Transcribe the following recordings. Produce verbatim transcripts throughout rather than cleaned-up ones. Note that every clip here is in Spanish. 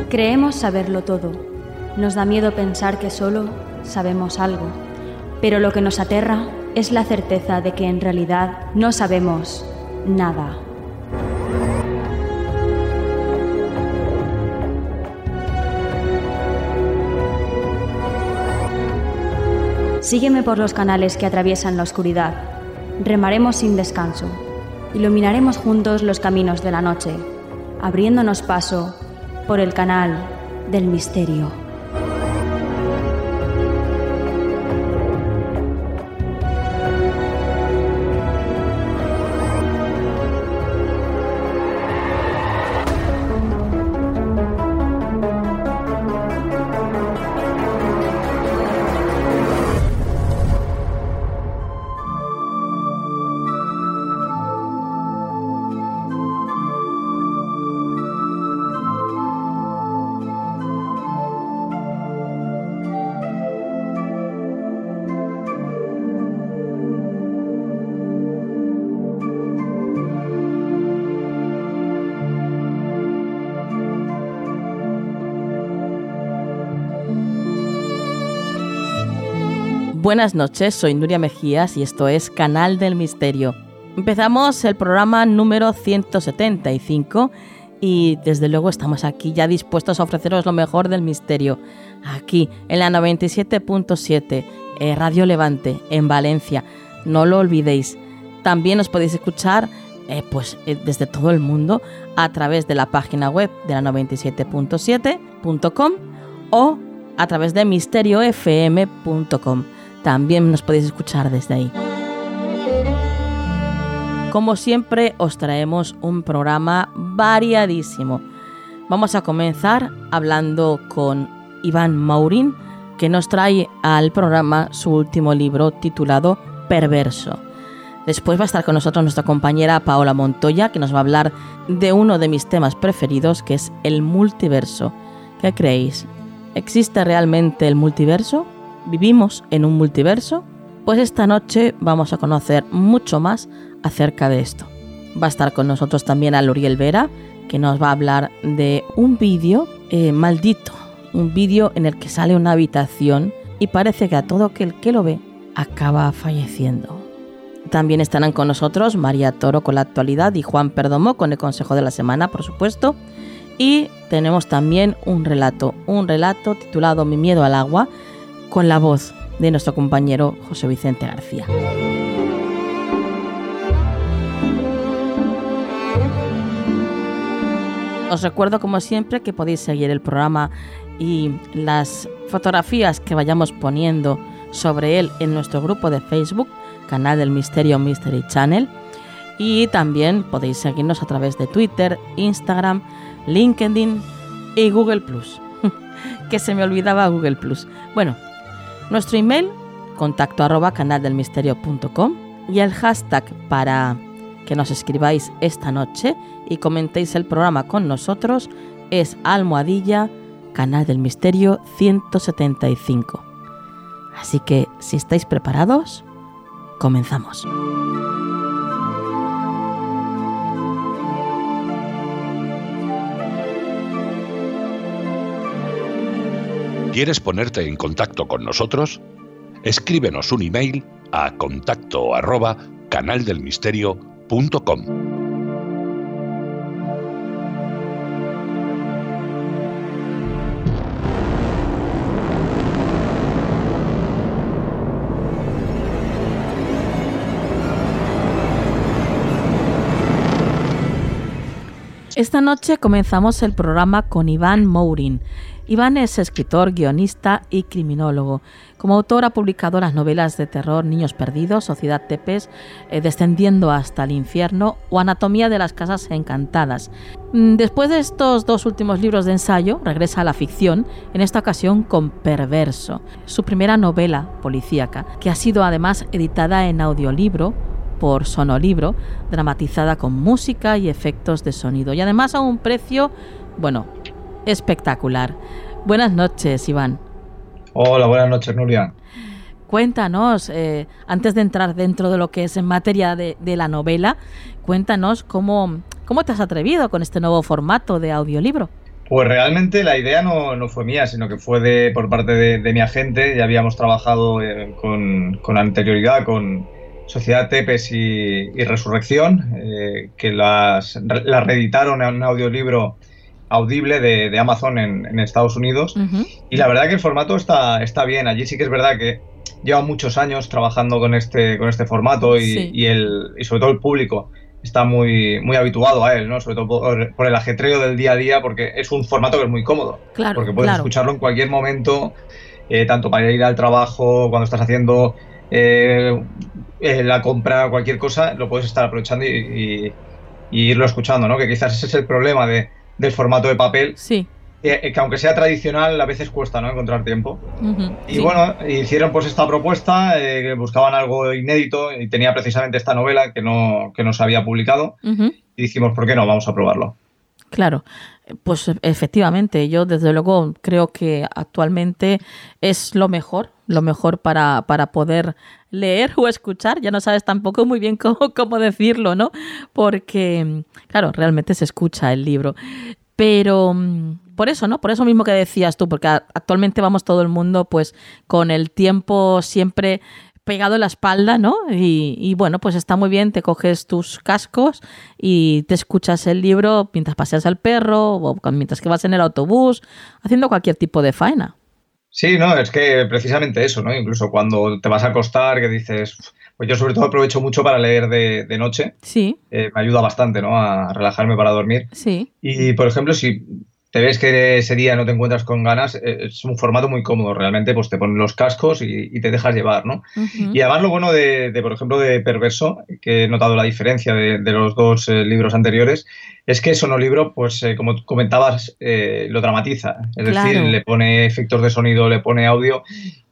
Creemos saberlo todo. Nos da miedo pensar que solo sabemos algo. Pero lo que nos aterra es la certeza de que en realidad no sabemos nada. Sígueme por los canales que atraviesan la oscuridad. Remaremos sin descanso. Iluminaremos juntos los caminos de la noche, abriéndonos paso por el canal del misterio. Buenas noches, soy Nuria Mejías y esto es Canal del Misterio. Empezamos el programa número ciento setenta y cinco y desde luego estamos aquí ya dispuestos a ofreceros lo mejor del misterio. Aquí en la noventa y siete punto siete, eh, Radio Levante, en Valencia. No lo olvidéis. También os podéis escuchar eh, pues, eh, desde todo el mundo a través de la página web de la noventa y siete punto siete punto com o a través de misterio f m punto com. También nos podéis escuchar desde ahí. Como siempre, os traemos un programa variadísimo. Vamos a comenzar hablando con Iván Maurín, que nos trae al programa su último libro titulado Perverso. Después va a estar con nosotros nuestra compañera Paola Montoya, que nos va a hablar de uno de mis temas preferidos, que es el multiverso. ¿Qué creéis? ¿Existe realmente el multiverso? ¿Vivimos en un multiverso? Pues esta noche vamos a conocer mucho más acerca de esto. Va a estar con nosotros también Aluriel Vera, que nos va a hablar de un vídeo eh, maldito, un vídeo en el que sale una habitación y parece que a todo aquel que lo ve acaba falleciendo. También estarán con nosotros María Toro con la actualidad y Juan Perdomo con el consejo de la semana, por supuesto. Y tenemos también un relato, un relato titulado Mi miedo al agua, con la voz de nuestro compañero José Vicente García. Os recuerdo, como siempre, que podéis seguir el programa y las fotografías que vayamos poniendo sobre él en nuestro grupo de Facebook, Canal del Misterio Mystery Channel, y también podéis seguirnos a través de Twitter, Instagram, LinkedIn y Google plus. Que se me olvidaba Google plus. Bueno, nuestro email, contacto arroba canaldelmisterio punto com, y el hashtag para que nos escribáis esta noche y comentéis el programa con nosotros es almohadilla Canal del Misterio ciento setenta y cinco. Así que, si estáis preparados, comenzamos. ¿Quieres ponerte en contacto con nosotros? Escríbenos un email a contacto arroba canaldelmisterio punto com. Esta noche comenzamos el programa con Iván Maurín. Iván es escritor, guionista y criminólogo. Como autor ha publicado las novelas de terror Niños Perdidos, Sociedad Tepes, eh, Descendiendo hasta el Infierno o Anatomía de las Casas Encantadas. Después de estos dos últimos libros de ensayo, regresa a la ficción, en esta ocasión con Perverso, su primera novela policíaca, que ha sido además editada en audiolibro por Sonolibro, dramatizada con música y efectos de sonido, y además a un precio, bueno, espectacular. Buenas noches, Iván. Hola, buenas noches, Nuria. Cuéntanos, eh, antes de entrar dentro de lo que es en materia de, de la novela, cuéntanos cómo, cómo te has atrevido con este nuevo formato de audiolibro. Pues realmente la idea no, no fue mía, sino que fue de, por parte de, de mi agente. Ya habíamos trabajado eh, con, con anterioridad con Sociedad Tepes y, y Resurrección, eh, que las, las reeditaron en un audiolibro audible de, de Amazon en, en Estados Unidos. Uh-huh. Y la verdad que el formato está, está bien. Allí sí que es verdad que lleva muchos años trabajando con este, con este formato y, sí. y, el, y sobre todo el público está muy, muy habituado a él, ¿no? Sobre todo por, por el ajetreo del día a día, porque es un formato que es muy cómodo. Claro, porque puedes claro. escucharlo en cualquier momento, eh, tanto para ir al trabajo, cuando estás haciendo eh, eh, la compra, cualquier cosa, lo puedes estar aprovechando y, y, y irlo escuchando, ¿no? Que quizás ese es el problema de, del formato de papel. Sí. Que, que aunque sea tradicional, a veces cuesta, ¿no?, encontrar tiempo. Uh-huh, y sí. bueno, hicieron pues esta propuesta, eh, que buscaban algo inédito y tenía precisamente esta novela que no, que no se había publicado. Uh-huh. Y dijimos, ¿por qué no? Vamos a probarlo. Claro, pues efectivamente, yo desde luego creo que actualmente es lo mejor, lo mejor para, para poder leer o escuchar. Ya no sabes tampoco muy bien cómo, cómo decirlo, ¿no? Porque, claro, realmente se escucha el libro. Pero por eso, ¿no? Por eso mismo que decías tú, porque actualmente vamos todo el mundo pues con el tiempo siempre pegado en la espalda, ¿no? Y, y bueno, pues está muy bien, te coges tus cascos y te escuchas el libro mientras paseas al perro o mientras que vas en el autobús, haciendo cualquier tipo de faena. Sí, no, es que precisamente eso, ¿no? Incluso cuando te vas a acostar, que dices, pues yo sobre todo aprovecho mucho para leer de, de noche. Sí. Eh, me ayuda bastante, ¿no?, a relajarme para dormir. Sí. Y, por ejemplo, si te ves que ese día no te encuentras con ganas, es un formato muy cómodo, realmente, pues te pones los cascos y, y te dejas llevar, ¿no? Uh-huh. Y además lo bueno de, de, por ejemplo, de Perverso, que he notado la diferencia de, de los dos eh, libros anteriores, es que Sonolibro, pues eh, como comentabas, eh, lo dramatiza. Es claro. decir, le pone efectos de sonido, le pone audio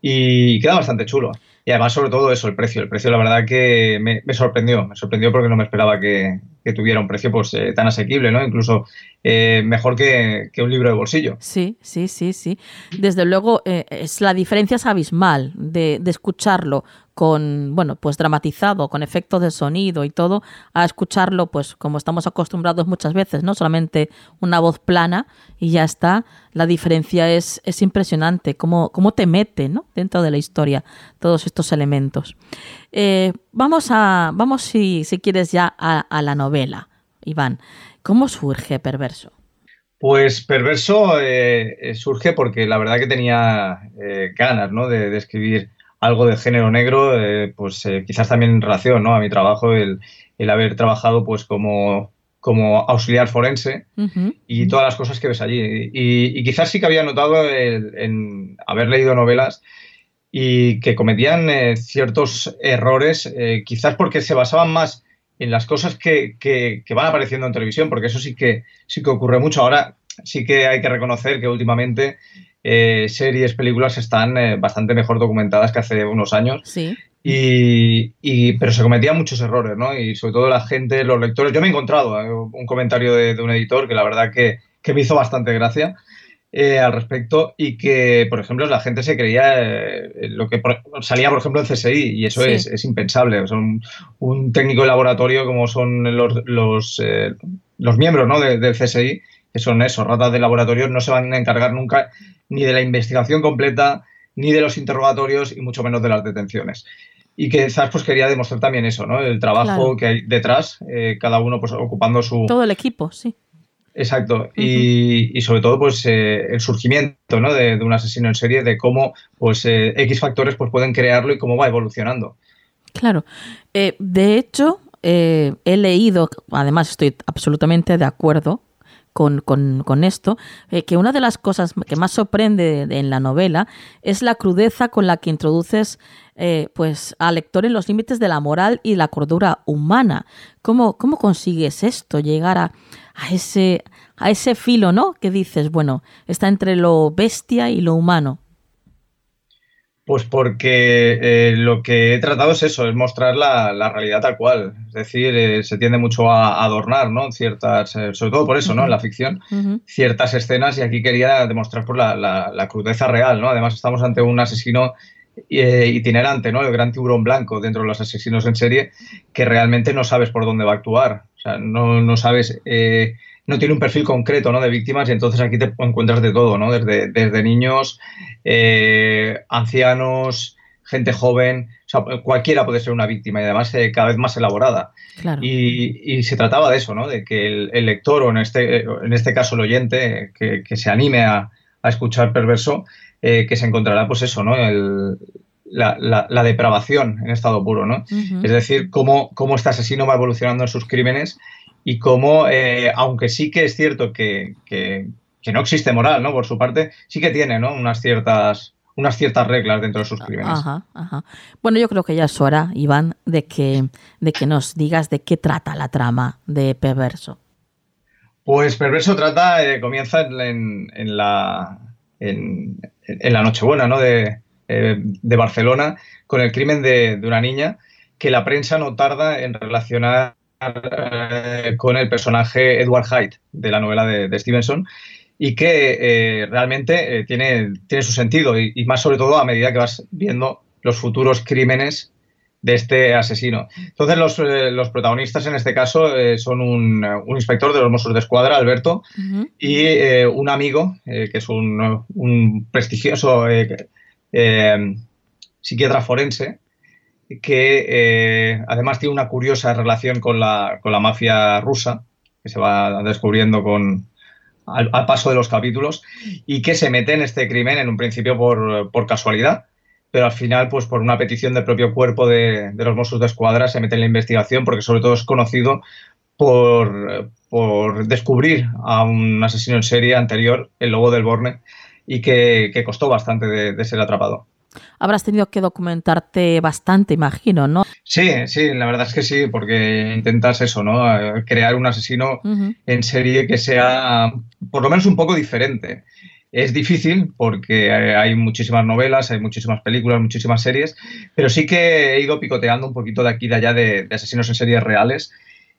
y queda bastante chulo. Y además, sobre todo eso, el precio. El precio, la verdad, que me, me sorprendió. Me sorprendió porque no me esperaba que, que tuviera un precio pues eh, tan asequible, ¿no? Incluso eh, mejor que, que un libro de bolsillo. Sí, sí, sí, sí. Desde luego, eh, es, la diferencia es abismal de, de escucharlo con, bueno, pues dramatizado, con efectos de sonido y todo, a escucharlo, pues como estamos acostumbrados muchas veces, ¿no? Solamente una voz plana y ya está. La diferencia es, es impresionante, cómo, cómo te mete, ¿no?, dentro de la historia todos estos elementos. Eh, vamos a, vamos si, si quieres ya a, a la novela, Iván. ¿Cómo surge Perverso? Pues Perverso eh, surge porque la verdad que tenía eh, ganas, ¿no?, de, de escribir algo de género negro, eh, pues eh, quizás también en relación, ¿no?, a mi trabajo, el, el haber trabajado pues como, como auxiliar forense. Uh-huh. Y todas las cosas que ves allí. Y, y quizás sí que había notado el, en haber leído novelas y que cometían eh, ciertos errores, eh, quizás porque se basaban más en las cosas que, que, que van apareciendo en televisión, porque eso sí que, sí que ocurre mucho. Ahora sí que hay que reconocer que últimamente Eh, series, películas están eh, bastante mejor documentadas que hace unos años. Sí. Y, y, pero se cometían muchos errores, ¿no? Y sobre todo la gente, los lectores. Yo me he encontrado eh, un comentario de, de un editor que la verdad que, que me hizo bastante gracia eh, al respecto, y que, por ejemplo, la gente se creía eh, lo que por, salía, por ejemplo, en C S I, y eso sí. es, es impensable. O sea, un, un técnico de laboratorio como son los, los, eh, los miembros, ¿no?, de, del C S I, que son eso, ratas de laboratorio, no se van a encargar nunca ni de la investigación completa, ni de los interrogatorios, y mucho menos de las detenciones. Y que quizás pues quería demostrar también eso, ¿no?, el trabajo claro. que hay detrás, eh, cada uno pues ocupando su... Todo el equipo, sí. Exacto. Uh-huh. y, y sobre todo pues eh, el surgimiento, ¿no?, de, de un asesino en serie, de cómo pues eh, X factores pues pueden crearlo y cómo va evolucionando. Claro. Eh, de hecho, eh, he leído, además estoy absolutamente de acuerdo Con, con, con esto, eh, que una de las cosas que más sorprende en la novela es la crudeza con la que introduces eh, pues, al lector en los límites de la moral y la cordura humana. ¿Cómo, cómo consigues esto? Llegar a, a, ese, a ese filo, ¿no?, que dices, bueno, está entre lo bestia y lo humano. Pues porque eh, lo que he tratado es eso, es mostrar la, la realidad tal cual. Es decir, eh, se tiende mucho a adornar, ¿no?, ciertas, eh, sobre todo por eso, ¿no?, en la ficción, uh-huh. ciertas escenas, y aquí quería demostrar por la, la, la crudeza real, ¿no? Además estamos ante un asesino eh, itinerante, ¿no?, el gran tiburón blanco dentro de los asesinos en serie, que realmente no sabes por dónde va a actuar. O sea, no, no sabes... Eh, no tiene un perfil concreto, ¿no?, de víctimas, y entonces aquí te encuentras de todo, ¿no? Desde, desde niños, eh, ancianos, gente joven, o sea, cualquiera puede ser una víctima y además eh, cada vez más elaborada. Claro. Y, y se trataba de eso, ¿no?, de que el, el lector, o en este, en este caso el oyente, que, que se anime a, a escuchar Perverso, eh, que se encontrará, pues eso, ¿no?, el, la, la, la depravación en estado puro, ¿no? Uh-huh. Es decir, cómo, cómo este asesino va evolucionando en sus crímenes y cómo, eh, aunque sí que es cierto que, que, que no existe moral, ¿no?, por su parte, sí que tiene, ¿no?, unas ciertas... unas ciertas reglas dentro de sus crímenes. Ajá, ajá. Bueno, yo creo que ya es hora, Iván, de que, de que nos digas de qué trata la trama de Perverso. Pues Perverso trata, eh, comienza en, en, la, en, en la Nochebuena, ¿no?, de, eh, de Barcelona, con el crimen de, de una niña que la prensa no tarda en relacionar eh, con el personaje Edward Hyde de la novela de, de Stevenson, y que eh, realmente eh, tiene, tiene su sentido, y, y más sobre todo a medida que vas viendo los futuros crímenes de este asesino. Entonces los, eh, los protagonistas en este caso eh, son un, un inspector de los Mossos d'Esquadra, Alberto, uh-huh. y eh, un amigo, eh, que es un, un prestigioso eh, eh, psiquiatra forense, que eh, además tiene una curiosa relación con la, con la mafia rusa, que se va descubriendo con... Al, al paso de los capítulos, y que se mete en este crimen en un principio por, por casualidad, pero al final, pues por una petición del propio cuerpo de, de los Mossos d'Esquadra, se mete en la investigación, porque sobre todo es conocido por, por descubrir a un asesino en serie anterior, el Lobo del Borne, y que, que costó bastante de, de ser atrapado. Habrás tenido que documentarte bastante, imagino, ¿no? Sí, sí, la verdad es que sí, porque intentas eso, ¿no? Crear un asesino uh-huh. en serie que sea por lo menos un poco diferente. Es difícil porque hay muchísimas novelas, hay muchísimas películas, muchísimas series, pero sí que he ido picoteando un poquito de aquí y de allá de, de asesinos en series reales,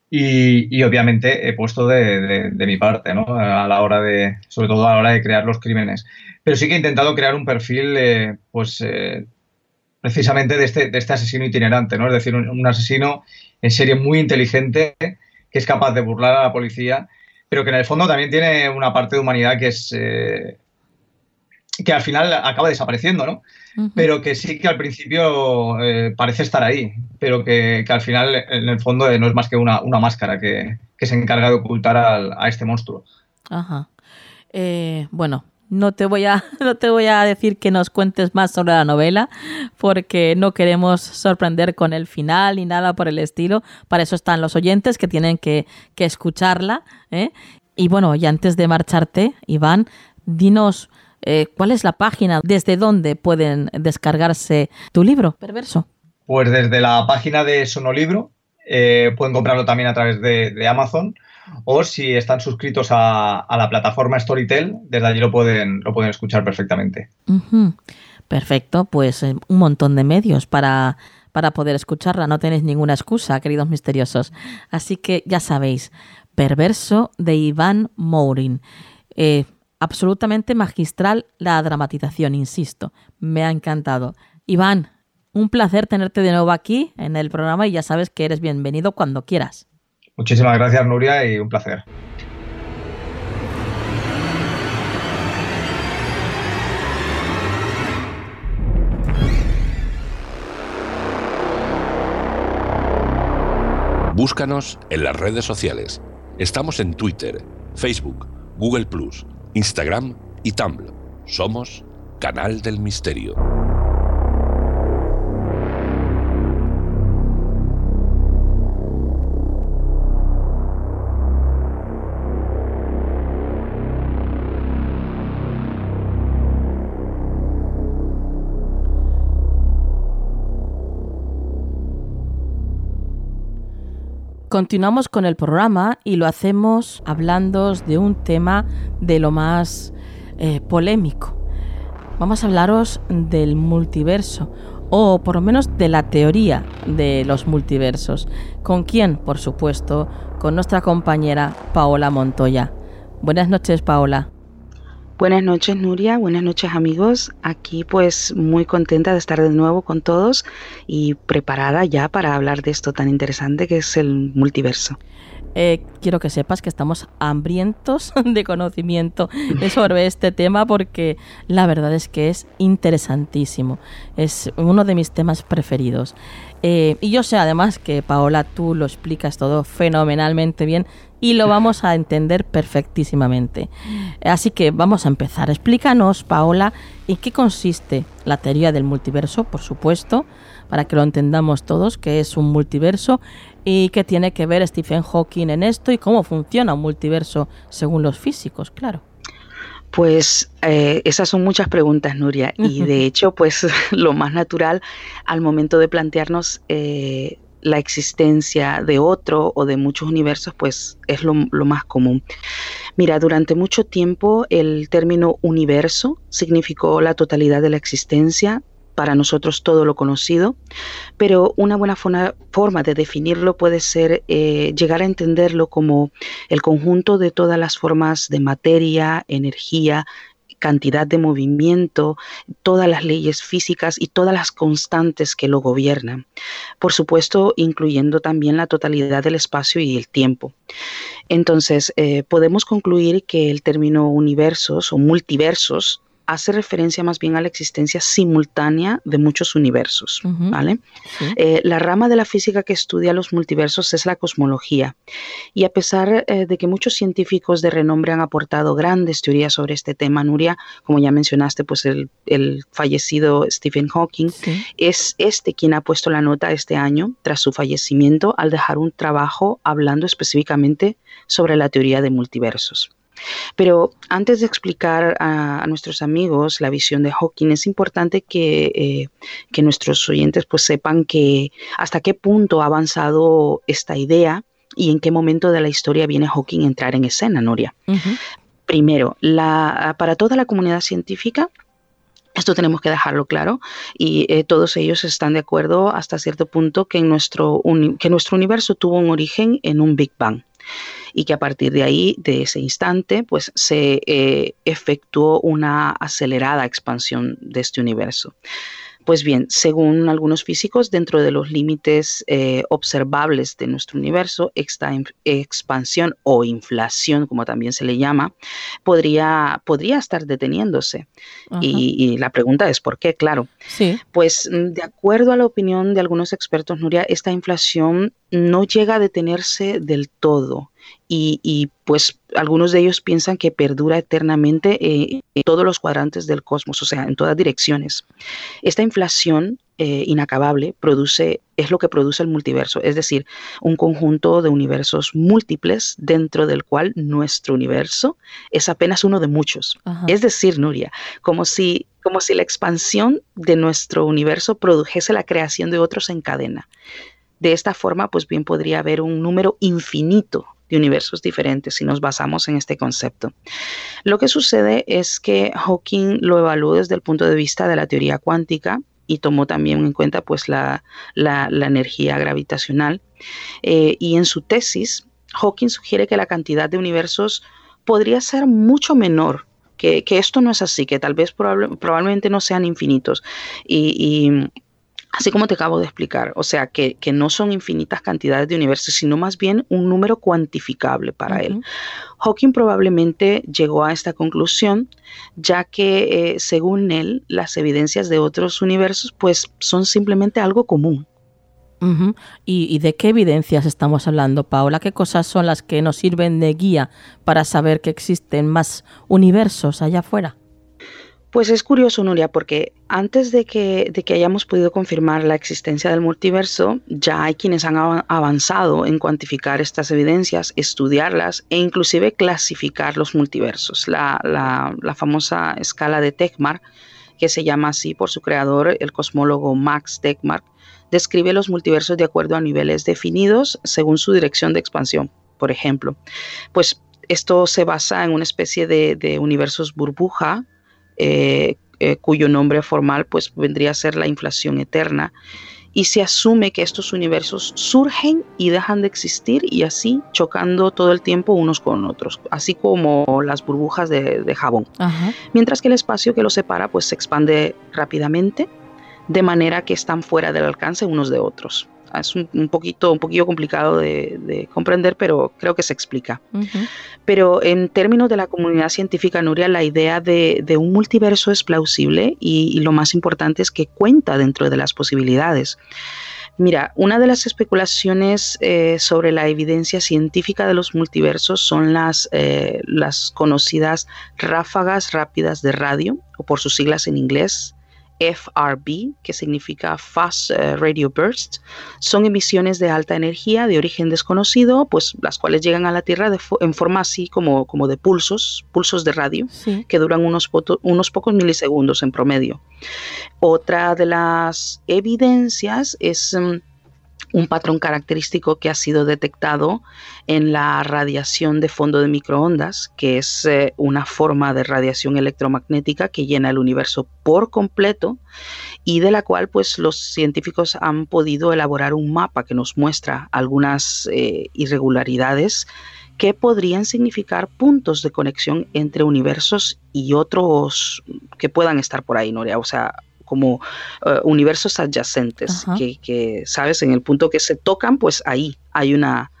y, y obviamente he puesto de, de, de mi parte, ¿no?, a la hora de, sobre todo a la hora de crear los crímenes. Pero sí que he intentado crear un perfil, eh, pues, eh, precisamente de este, de este asesino itinerante, ¿no? Es decir, un, un asesino en serie muy inteligente, que es capaz de burlar a la policía, pero que en el fondo también tiene una parte de humanidad que es eh, que al final acaba desapareciendo, ¿no? Uh-huh. Pero que sí que al principio eh, parece estar ahí, pero que, que al final en el fondo no es más que una, una máscara que, que se encarga de ocultar al, a este monstruo. Ajá. Eh, bueno, no te voy a, no te voy a decir que nos cuentes más sobre la novela, porque no queremos sorprender con el final ni nada por el estilo. Para eso están los oyentes, que tienen que, que escucharla, ¿eh? Y bueno, y antes de marcharte, Iván, dinos eh, cuál es la página, desde dónde pueden descargarse tu libro, Perverso. Pues desde la página de Sonolibro, eh, pueden comprarlo también a través de, de Amazon, o si están suscritos a, a la plataforma Storytel, desde allí lo pueden, lo pueden escuchar perfectamente. Uh-huh. Perfecto, pues eh, un montón de medios para, para poder escucharla. No tenéis ninguna excusa, queridos misteriosos. Así que ya sabéis, Perverso, de Iván Maurin. Eh, absolutamente magistral la dramatización, insisto. Me ha encantado. Iván, un placer tenerte de nuevo aquí en el programa, y ya sabes que eres bienvenido cuando quieras. Muchísimas gracias, Nuria, y un placer. Búscanos en las redes sociales. Estamos en Twitter, Facebook, Google plus, Instagram y Tumblr. Somos Canal del Misterio. Continuamos con el programa y lo hacemos hablando de un tema de lo más eh, polémico. Vamos a hablaros del multiverso, o por lo menos de la teoría de los multiversos. ¿Con quién? Por supuesto, con nuestra compañera Paola Montoya. Buenas noches, Paola. Buenas noches, Nuria. Buenas noches, amigos. Aquí pues muy contenta de estar de nuevo con todos y preparada ya para hablar de esto tan interesante que es el multiverso. Eh, quiero que sepas que estamos hambrientos de conocimiento sobre este tema porque la verdad es que es interesantísimo. Es uno de mis temas preferidos. Eh, y yo sé además que, Paola, tú lo explicas todo fenomenalmente bien y lo vamos a entender perfectísimamente. Así que vamos a empezar. Explícanos, Paola, en qué consiste la teoría del multiverso, por supuesto, para que lo entendamos todos, qué es un multiverso y qué tiene que ver Stephen Hawking en esto y cómo funciona un multiverso según los físicos, claro. Pues eh, esas son muchas preguntas, Nuria, y de hecho, pues lo más natural al momento de plantearnos eh, la existencia de otro o de muchos universos, pues es lo, lo más común. Mira, durante mucho tiempo el término universo significó la totalidad de la existencia, para nosotros todo lo conocido, pero una buena forma, forma de definirlo puede ser eh, llegar a entenderlo como el conjunto de todas las formas de materia, energía, cantidad de movimiento, todas las leyes físicas y todas las constantes que lo gobiernan. Por supuesto, incluyendo también la totalidad del espacio y el tiempo. Entonces, eh, podemos concluir que el término universos o multiversos hace referencia más bien a la existencia simultánea de muchos universos, uh-huh. ¿vale? Sí. Eh, la rama de la física que estudia los multiversos es la cosmología, y a pesar eh, de que muchos científicos de renombre han aportado grandes teorías sobre este tema, Nuria, como ya mencionaste, pues el, el fallecido Stephen Hawking, sí. es este quien ha puesto la nota este año, tras su fallecimiento, al dejar un trabajo hablando específicamente sobre la teoría de multiversos. Pero antes de explicar a, a nuestros amigos la visión de Hawking, es importante que, eh, que nuestros oyentes pues sepan que hasta qué punto ha avanzado esta idea y en qué momento de la historia viene Hawking a entrar en escena, Nuria. Uh-huh. Primero, la, para toda la comunidad científica, esto tenemos que dejarlo claro, y eh, todos ellos están de acuerdo hasta cierto punto que, en nuestro uni- que nuestro universo tuvo un origen en un Big Bang, y que a partir de ahí, de ese instante, pues se eh, efectuó una acelerada expansión de este universo. Pues bien, según algunos físicos, dentro de los límites eh, observables de nuestro universo, esta in- expansión o inflación, como también se le llama, podría, podría estar deteniéndose. Y, y la pregunta es ¿por qué? Claro. Sí. Pues de acuerdo a la opinión de algunos expertos, Nuria, esta inflación no llega a detenerse del todo. Y, y pues algunos de ellos piensan que perdura eternamente eh, en todos los cuadrantes del cosmos, o sea, en todas direcciones. Esta inflación eh, inacabable produce, es lo que produce el multiverso, es decir, un conjunto de universos múltiples dentro del cual nuestro universo es apenas uno de muchos. Ajá. Es decir, Nuria, como si, como si la expansión de nuestro universo produjese la creación de otros en cadena. De esta forma, pues bien podría haber un número infinito de universos diferentes si nos basamos en este concepto. Lo que sucede es que Hawking lo evaluó desde el punto de vista de la teoría cuántica y tomó también en cuenta pues la, la, la energía gravitacional. Eh, y en su tesis, Hawking sugiere que la cantidad de universos podría ser mucho menor, que, que esto no es así, que tal vez probable, probablemente no sean infinitos. Y, y así como te acabo de explicar, o sea, que, que no son infinitas cantidades de universos, sino más bien un número cuantificable para uh-huh. él. Hawking probablemente llegó a esta conclusión, ya que, eh, según él, las evidencias de otros universos, pues, son simplemente algo común. Uh-huh. ¿Y, ¿Y de qué evidencias estamos hablando, Paola? ¿Qué cosas son las que nos sirven de guía para saber que existen más universos allá afuera? Pues es curioso, Nuria, porque antes de que, de que hayamos podido confirmar la existencia del multiverso, ya hay quienes han avanzado en cuantificar estas evidencias, estudiarlas e inclusive clasificar los multiversos. La, la, la famosa escala de Tegmark, que se llama así por su creador, el cosmólogo Max Tegmark, describe los multiversos de acuerdo a niveles definidos según su dirección de expansión. Por ejemplo, pues esto se basa en una especie de, de universos burbuja, Eh, eh, cuyo nombre formal pues vendría a ser la inflación eterna, y se asume que estos universos surgen y dejan de existir y así chocando todo el tiempo unos con otros, así como las burbujas de, de jabón. Ajá. Mientras que el espacio que los separa pues se expande rápidamente, de manera que están fuera del alcance unos de otros. Es un, un poquito, un poquito complicado de, de comprender, pero creo que se explica. Uh-huh. Pero en términos de la comunidad científica, Nuria, la idea de, de un multiverso es plausible y, y lo más importante es que cuenta dentro de las posibilidades. Mira, una de las especulaciones eh, sobre la evidencia científica de los multiversos son las, eh, las conocidas ráfagas rápidas de radio, o por sus siglas en inglés, F R B, que significa Fast Radio Bursts. Son emisiones de alta energía de origen desconocido, pues las cuales llegan a la Tierra de fo- en forma así como, como de pulsos, pulsos de radio, Sí. que duran unos, poto- unos pocos milisegundos en promedio. Otra de las evidencias es um, un patrón característico que ha sido detectado en la radiación de fondo de microondas, que es eh, una forma de radiación electromagnética que llena el universo por completo y de la cual pues los científicos han podido elaborar un mapa que nos muestra algunas eh, irregularidades que podrían significar puntos de conexión entre universos y otros que puedan estar por ahí, Nuria, o sea, como uh, universos adyacentes, que, que, ¿sabes? En el punto que se tocan, pues ahí hay una,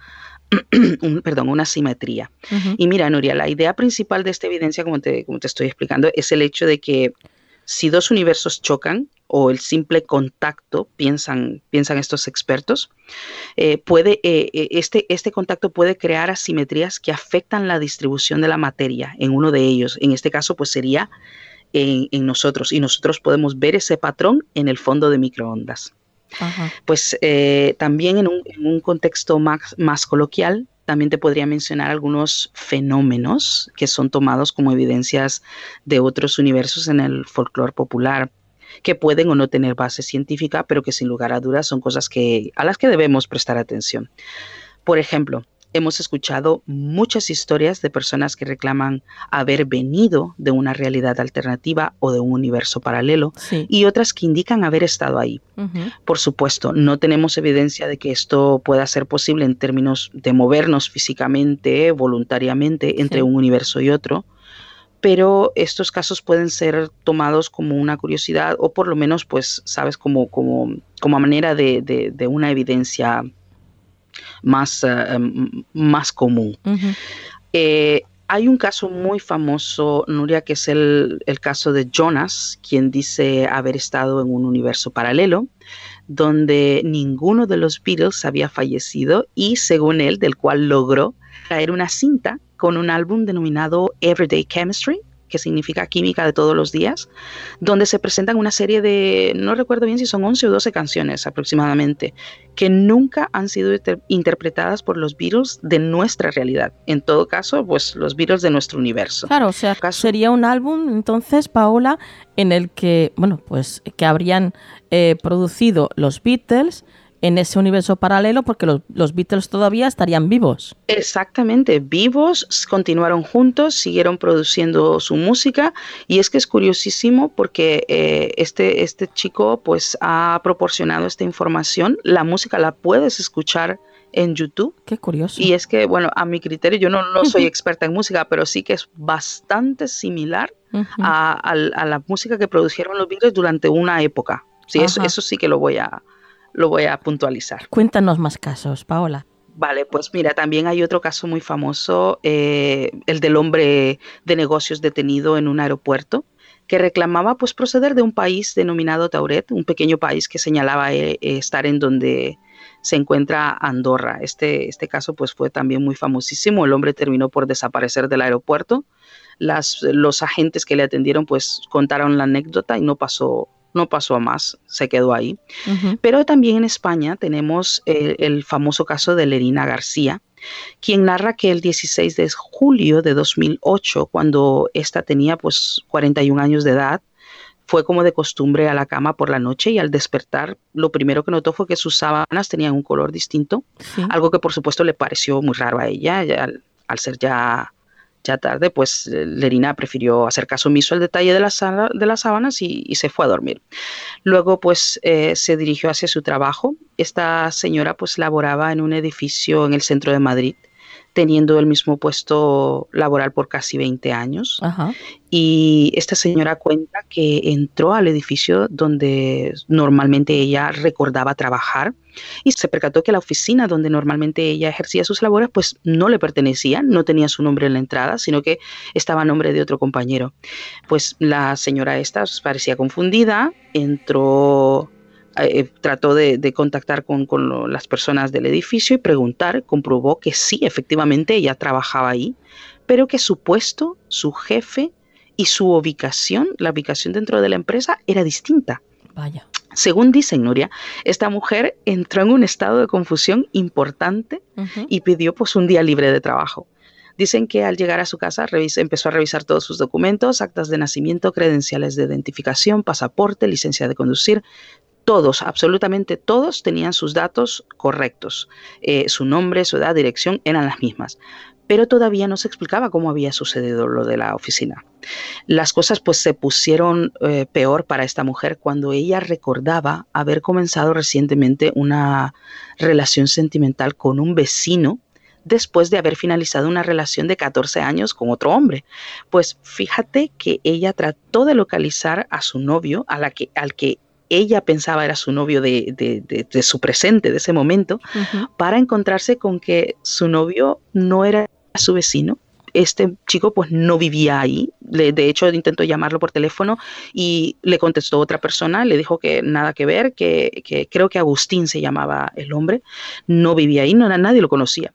un, perdón, una simetría. Uh-huh. Y mira, Nuria, la idea principal de esta evidencia, como te, como te estoy explicando, es el hecho de que si dos universos chocan, o el simple contacto, piensan, piensan estos expertos, eh, puede, eh, este, este contacto puede crear asimetrías que afectan la distribución de la materia en uno de ellos. En este caso, pues sería En, en nosotros, y nosotros podemos ver ese patrón en el fondo de microondas. Ajá. Pues eh, también en un, en un contexto más, más coloquial, también te podría mencionar algunos fenómenos que son tomados como evidencias de otros universos en el folclore popular, que pueden o no tener base científica, pero que sin lugar a dudas son cosas que, a las que debemos prestar atención. Por ejemplo, hemos escuchado muchas historias de personas que reclaman haber venido de una realidad alternativa o de un universo paralelo, sí, y otras que indican haber estado ahí. Uh-huh. Por supuesto, no tenemos evidencia de que esto pueda ser posible en términos de movernos físicamente, voluntariamente, entre sí. un universo y otro, pero estos casos pueden ser tomados como una curiosidad o por lo menos, pues, sabes, como, como, como manera de, de, de una evidencia más, uh, más común. Uh-huh. Eh, hay un caso muy famoso, Nuria, que es el, el caso de Jonas, quien dice haber estado en un universo paralelo, donde ninguno de los Beatles había fallecido y, según él, del cual logró traer una cinta con un álbum denominado Everyday Chemistry, que significa química de todos los días, donde se presentan una serie de, no recuerdo bien si son once o doce canciones aproximadamente, que nunca han sido inter- interpretadas por los Beatles de nuestra realidad. En todo caso, pues los Beatles de nuestro universo. Claro, o sea, caso, sería un álbum, entonces, Paola, en el que, bueno, pues que habrían eh, producido los Beatles en ese universo paralelo, porque los, los Beatles todavía estarían vivos. Exactamente, vivos, continuaron juntos, siguieron produciendo su música, y es que es curiosísimo porque eh, este, este chico pues ha proporcionado esta información. La música la puedes escuchar en YouTube. Qué curioso. Y es que, bueno, a mi criterio, yo no, no soy experta en música, pero sí que es bastante similar uh-huh. a, a, a la música que produjeron los Beatles durante una época. Sí, eso, eso sí que lo voy a... lo voy a puntualizar. Cuéntanos más casos, Paola. Vale, pues mira, también hay otro caso muy famoso, eh, el del hombre de negocios detenido en un aeropuerto, que reclamaba pues proceder de un país denominado Tauret, un pequeño país que señalaba eh, estar en donde se encuentra Andorra. Este, este caso pues fue también muy famosísimo. El hombre terminó por desaparecer del aeropuerto. Las, los agentes que le atendieron pues contaron la anécdota y no pasó No pasó a más, se quedó ahí. Uh-huh. Pero también en España tenemos el, el famoso caso de Lerina García, quien narra que el dieciséis de julio de dos mil ocho, cuando ésta tenía pues cuarenta y un años de edad, fue como de costumbre a la cama por la noche y al despertar lo primero que notó fue que sus sábanas tenían un color distinto, sí. algo que por supuesto le pareció muy raro a ella, al, al ser ya... Ya tarde, pues Lerina prefirió hacer caso omiso al detalle de las, de las sábanas y, y se fue a dormir. Luego, pues, eh, se dirigió hacia su trabajo. Esta señora, pues, laboraba en un edificio en el centro de Madrid, teniendo el mismo puesto laboral por casi veinte años. Ajá. Y esta señora cuenta que entró al edificio donde normalmente ella recordaba trabajar y se percató que la oficina donde normalmente ella ejercía sus labores pues no le pertenecía, no tenía su nombre en la entrada, sino que estaba a nombre de otro compañero. Pues la señora esta parecía confundida, entró... Eh, trató de, de contactar con, con lo, las personas del edificio y preguntar, comprobó que sí, efectivamente ella trabajaba ahí, pero que su puesto, su jefe y su ubicación, la ubicación dentro de la empresa era distinta. Vaya. Según dicen, Nuria, esta mujer entró en un estado de confusión importante uh-huh. y pidió pues un día libre de trabajo. Dicen que al llegar a su casa revisa, empezó a revisar todos sus documentos, actas de nacimiento, credenciales de identificación, pasaporte, licencia de conducir. Todos, absolutamente todos tenían sus datos correctos. Eh, su nombre, su edad, dirección eran las mismas. Pero todavía no se explicaba cómo había sucedido lo de la oficina. Las cosas pues se pusieron eh, peor para esta mujer cuando ella recordaba haber comenzado recientemente una relación sentimental con un vecino después de haber finalizado una relación de catorce años con otro hombre. Pues fíjate que ella trató de localizar a su novio, a la que, al que ella pensaba era su novio de, de, de, de su presente, de ese momento, uh-huh. para encontrarse con que su novio no era su vecino. Este chico pues no vivía ahí. Le, de hecho, intentó llamarlo por teléfono y le contestó otra persona, le dijo que nada que ver, que, que creo que Agustín se llamaba el hombre, no vivía ahí, no, nadie lo conocía.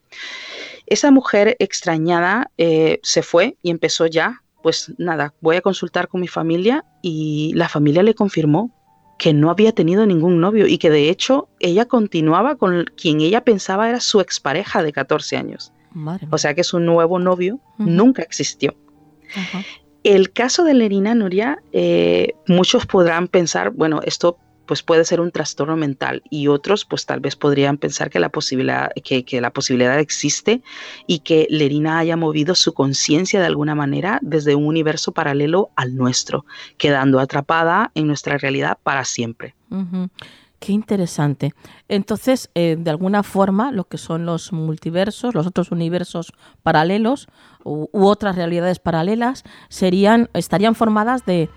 Esa mujer extrañada eh, se fue y empezó ya, pues nada, voy a consultar con mi familia, y la familia le confirmó que no había tenido ningún novio y que de hecho ella continuaba con quien ella pensaba era su expareja de catorce años. Madre mía. O sea que su nuevo novio uh-huh. nunca existió. Uh-huh. El caso de Lerina, Nuria, eh, muchos podrán pensar, bueno, esto pues puede ser un trastorno mental, y otros pues tal vez podrían pensar que la posibilidad, que, que la posibilidad existe y que Lerina haya movido su conciencia de alguna manera desde un universo paralelo al nuestro, quedando atrapada en nuestra realidad para siempre. Uh-huh. Qué interesante. Entonces, eh, de alguna forma, lo que son los multiversos, los otros universos paralelos u, u otras realidades paralelas, serían, estarían formadas de,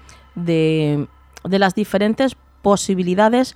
de, de las diferentes posibilidades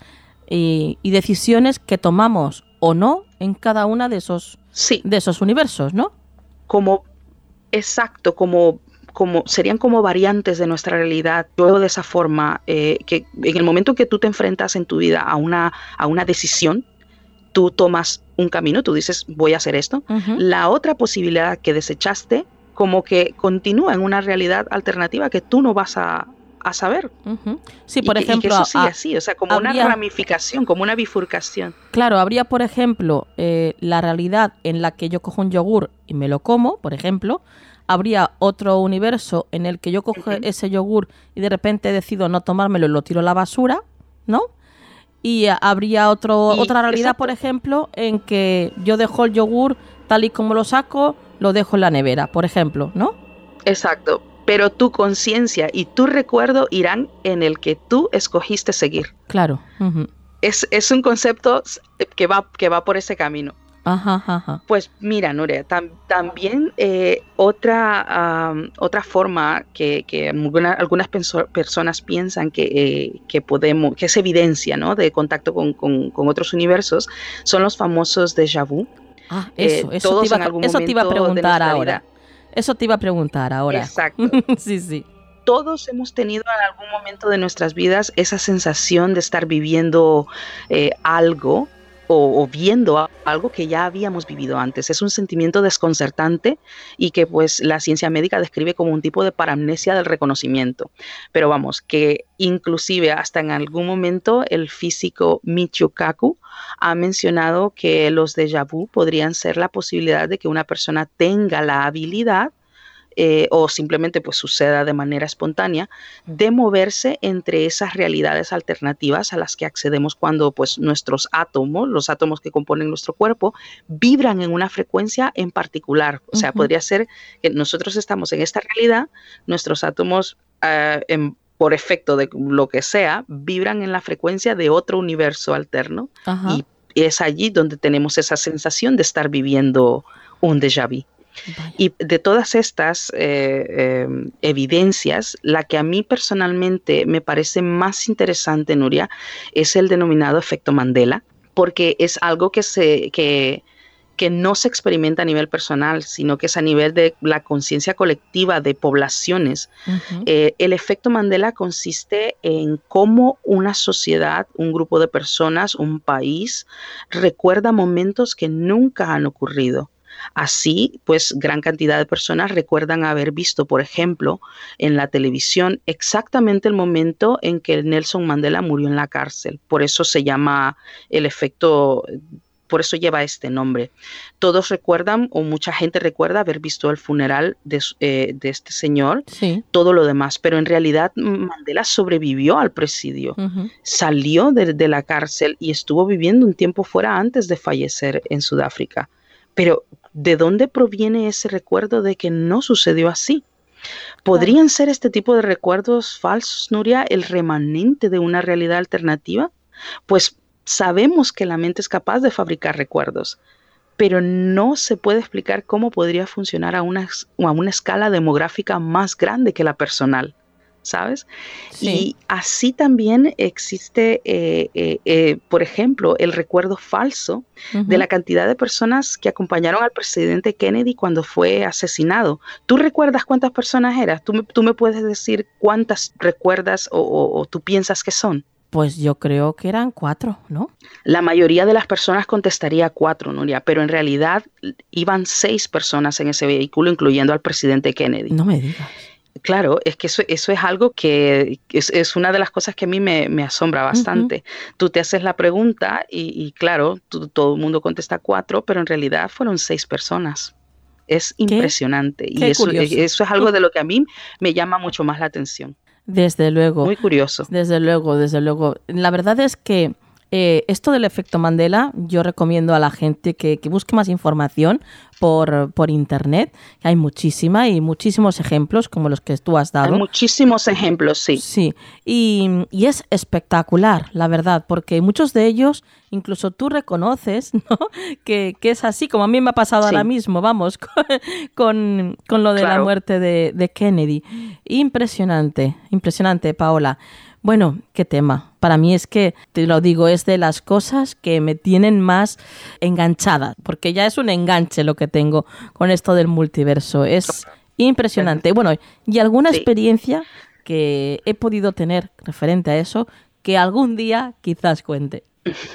y, y decisiones que tomamos o no en cada una de esos, sí. de esos universos, ¿no? Como, exacto, como, como serían como variantes de nuestra realidad. Yo de esa forma, eh, que en el momento que tú te enfrentas en tu vida a una, a una decisión, tú tomas un camino, tú dices, voy a hacer esto. Uh-huh. La otra posibilidad que desechaste, como que continúa en una realidad alternativa que tú no vas a a saber. Uh-huh. Sí, por y, ejemplo, y que eso sigue así, o sea, como habría, una ramificación, como una bifurcación. Claro, habría, por ejemplo, eh, la realidad en la que yo cojo un yogur y me lo como, por ejemplo. Habría otro universo en el que yo cojo uh-huh. ese yogur y de repente decido no tomármelo y lo tiro a la basura, ¿no? Y habría otro, y, otra realidad, exacto. por ejemplo, en que yo dejo el yogur tal y como lo saco, lo dejo en la nevera, por ejemplo, ¿no? Exacto. Pero tu conciencia y tu recuerdo irán en el que tú escogiste seguir. Claro. Uh-huh. Es, es un concepto que va, que va por ese camino. Ajá, ajá. Pues mira, Nuria, tam, también eh, otra, um, otra forma que, que alguna, algunas penso- personas piensan que, eh, que podemos, que es evidencia, ¿no?, de contacto con, con, con otros universos, son los famosos déjà vu. Ah, eso, eh, eso, todos te iba, en algún eso te iba a preguntar ahora. Vida. Eso te iba a preguntar ahora. Exacto. sí, sí. Todos hemos tenido en algún momento de nuestras vidas esa sensación de estar viviendo eh, algo o, o viendo algo que ya habíamos vivido antes. Es un sentimiento desconcertante y que pues la ciencia médica describe como un tipo de paramnesia del reconocimiento. Pero vamos, que inclusive hasta en algún momento el físico Michio Kaku ha mencionado que los déjà vu podrían ser la posibilidad de que una persona tenga la habilidad eh, o simplemente pues suceda de manera espontánea, de moverse entre esas realidades alternativas a las que accedemos cuando pues nuestros átomos, los átomos que componen nuestro cuerpo, vibran en una frecuencia en particular. O sea, uh-huh. podría ser que nosotros estamos en esta realidad, nuestros átomos uh, en por efecto de lo que sea, vibran en la frecuencia de otro universo alterno. Ajá. Y es allí donde tenemos esa sensación de estar viviendo un déjà vu. Vaya. Y de todas estas eh, eh, evidencias, la que a mí personalmente me parece más interesante, Nuria, es el denominado efecto Mandela, porque es algo que se... Que, que no se experimenta a nivel personal, sino que es a nivel de la conciencia colectiva de poblaciones. Uh-huh. Eh, el efecto Mandela consiste en cómo una sociedad, un grupo de personas, un país, recuerda momentos que nunca han ocurrido. Así, pues, gran cantidad de personas recuerdan haber visto, por ejemplo, en la televisión exactamente el momento en que Nelson Mandela murió en la cárcel. Por eso se llama el efecto... Por eso lleva este nombre. Todos recuerdan, o mucha gente recuerda haber visto el funeral de, eh, de este señor, sí. todo lo demás, pero en realidad Mandela sobrevivió al presidio, uh-huh. salió de, de la cárcel y estuvo viviendo un tiempo fuera antes de fallecer en Sudáfrica. Pero, ¿de dónde proviene ese recuerdo de que no sucedió así? ¿Podrían claro. ser este tipo de recuerdos falsos, Nuria, el remanente de una realidad alternativa? Pues sabemos que la mente es capaz de fabricar recuerdos, pero no se puede explicar cómo podría funcionar a una, a una escala demográfica más grande que la personal, ¿sabes? Sí. Y así también existe, eh, eh, eh, por ejemplo, el recuerdo falso uh-huh. de la cantidad de personas que acompañaron al presidente Kennedy cuando fue asesinado. ¿Tú recuerdas cuántas personas eran? ¿Tú me, tú me puedes decir cuántas recuerdas o, o, o tú piensas que son? Pues yo creo que eran cuatro, ¿no? La mayoría de las personas contestaría cuatro, Nuria, pero en realidad iban seis personas en ese vehículo, incluyendo al presidente Kennedy. No me digas. Claro, es que eso, eso es algo que es, es una de las cosas que a mí me, me asombra bastante. Uh-huh. Tú te haces la pregunta y, y claro, tú, todo el mundo contesta cuatro, pero en realidad fueron seis personas. Es impresionante. ¿Qué? Y eso, eso es algo de lo que a mí me llama mucho más la atención. Desde luego. Muy curioso. Desde luego, desde luego. La verdad es que eh, esto del efecto Mandela, yo recomiendo a la gente que, que busque más información por, por internet. Hay muchísima y muchísimos ejemplos como los que tú has dado. Hay muchísimos ejemplos, sí. Sí, y, y es espectacular, la verdad, porque muchos de ellos, incluso tú reconoces, ¿no? que, que es así, como a mí me ha pasado sí. ahora mismo, vamos, con, con, con lo de claro. la muerte de, de Kennedy. Impresionante, impresionante, Paola. Bueno, qué tema. Para mí es que, te lo digo, es de las cosas que me tienen más enganchada, porque ya es un enganche lo que tengo con esto del multiverso. Es impresionante. Bueno, y alguna sí. experiencia que he podido tener referente a eso, que algún día quizás cuente.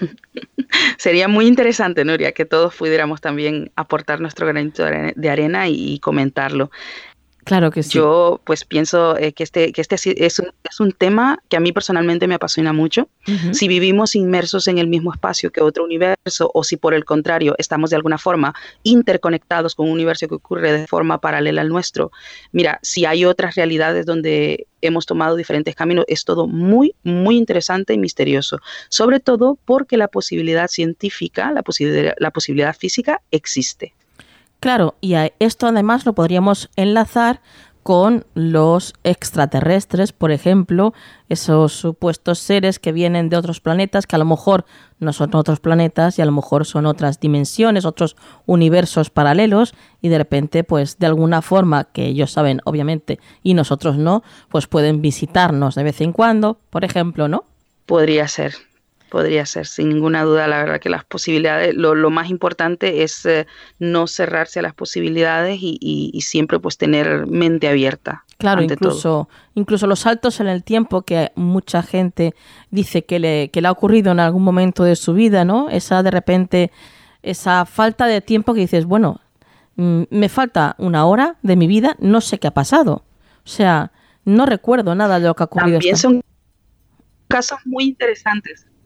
Sería muy interesante, Nuria, que todos pudiéramos también aportar nuestro granito de arena y comentarlo. Claro que sí. Yo pues pienso eh, que este, que este es, un, es un tema que a mí personalmente me apasiona mucho. Uh-huh. Si vivimos inmersos en el mismo espacio que otro universo o si por el contrario estamos de alguna forma interconectados con un universo que ocurre de forma paralela al nuestro. Mira, si hay otras realidades donde hemos tomado diferentes caminos, es todo muy, muy interesante y misterioso. Sobre todo porque la posibilidad científica, la posibilidad, la posibilidad física existe. Claro, y a esto además lo podríamos enlazar con los extraterrestres, por ejemplo, esos supuestos seres que vienen de otros planetas, que a lo mejor no son otros planetas y a lo mejor son otras dimensiones, otros universos paralelos, y de repente, pues de alguna forma, que ellos saben, obviamente, y nosotros no, pues pueden visitarnos de vez en cuando, por ejemplo, ¿no? Podría ser. Podría ser, sin ninguna duda. La verdad que las posibilidades, lo, lo más importante es eh, no cerrarse a las posibilidades y, y, y siempre pues tener mente abierta. Claro, ante incluso, todo. incluso los saltos en el tiempo que mucha gente dice que le, que le ha ocurrido en algún momento de su vida, ¿no? Esa de repente, esa falta de tiempo que dices, bueno, mm, me falta una hora de mi vida, no sé qué ha pasado. O sea, no recuerdo nada de lo que ha ocurrido. También son casos muy interesantes.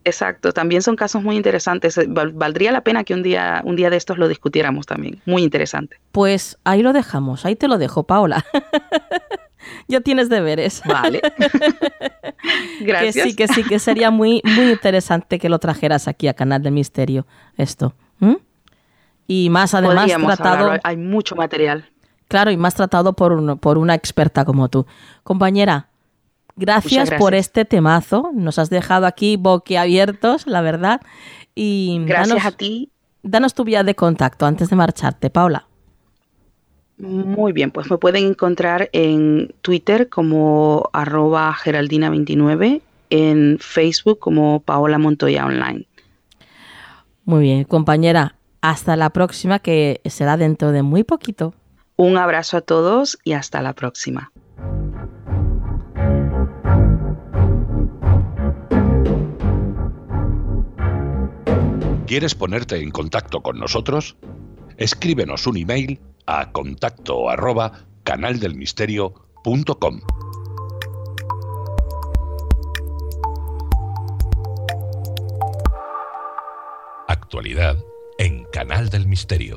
Exacto, también son casos muy interesantes. Val- valdría la pena que un día, un día de estos lo discutiéramos también. Muy interesante. Pues ahí lo dejamos, ahí te lo dejo, Paula. Ya tienes deberes. Vale. Gracias. Que sí, que sí, que sería muy, muy interesante que lo trajeras aquí a Canal del Misterio, esto. ¿Mm? Y más además Podríamos tratado... hablarlo, hay mucho material. Claro, y más tratado por, un- por una experta como tú. Compañera, gracias, Muchas gracias. por este temazo. Nos has dejado aquí boquiabiertos, la verdad. Y Gracias danos, a ti. danos tu vía de contacto antes de marcharte, Paula. Muy bien, pues me pueden encontrar en Twitter como arroba geraldina veintinueve, en Facebook como Paola Montoya Online. Muy bien, compañera. Hasta la próxima, que será dentro de muy poquito. Un abrazo a todos y hasta la próxima. ¿Quieres ponerte en contacto con nosotros? Escríbenos un email a contacto arroba canaldelmisterio.com. Actualidad en Canal del Misterio.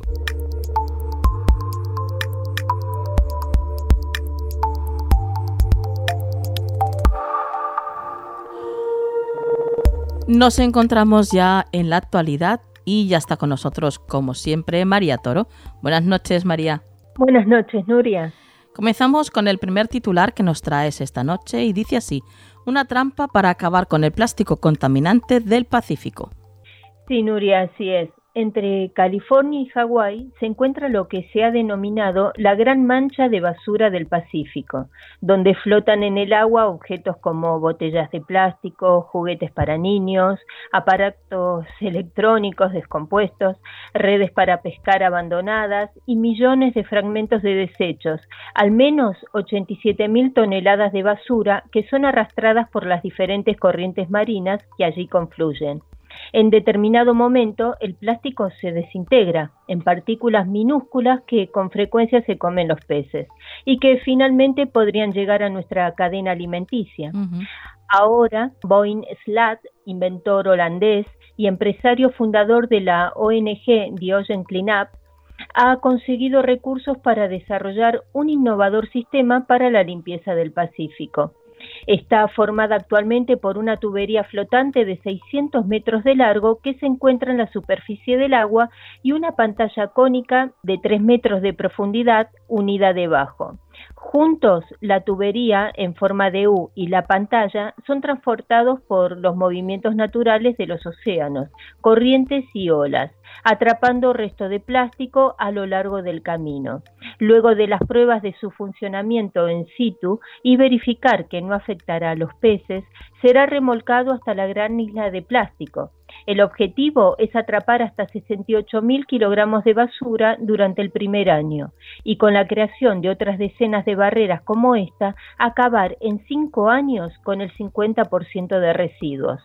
Nos encontramos ya en la actualidad y ya está con nosotros, como siempre, María Toro. Buenas noches, María. Buenas noches, Nuria. Comenzamos con el primer titular que nos traes esta noche y dice así: una trampa para acabar con el plástico contaminante del Pacífico. Sí, Nuria, así es. Entre California y Hawái se encuentra lo que se ha denominado la Gran Mancha de Basura del Pacífico, donde flotan en el agua objetos como botellas de plástico, juguetes para niños, aparatos electrónicos descompuestos, redes para pescar abandonadas y millones de fragmentos de desechos, al menos ochenta y siete mil toneladas de basura que son arrastradas por las diferentes corrientes marinas que allí confluyen. En determinado momento, el plástico se desintegra en partículas minúsculas que con frecuencia se comen los peces y que finalmente podrían llegar a nuestra cadena alimenticia. Uh-huh. Ahora, Boyne Slat, inventor holandés y empresario fundador de la O N G The Ocean Cleanup, ha conseguido recursos para desarrollar un innovador sistema para la limpieza del Pacífico. Está formada actualmente por una tubería flotante de seiscientos metros de largo que se encuentra en la superficie del agua y una pantalla cónica de tres metros de profundidad unida debajo. Juntos, la tubería en forma de U y la pantalla son transportados por los movimientos naturales de los océanos, corrientes y olas, atrapando restos de plástico a lo largo del camino. Luego de las pruebas de su funcionamiento in situ y verificar que no afectará a los peces, será remolcado hasta la gran isla de plástico. El objetivo es atrapar hasta sesenta y ocho mil kilogramos de basura durante el primer año y con la creación de otras decenas de barreras como esta, acabar en cinco años con el cincuenta por ciento de residuos.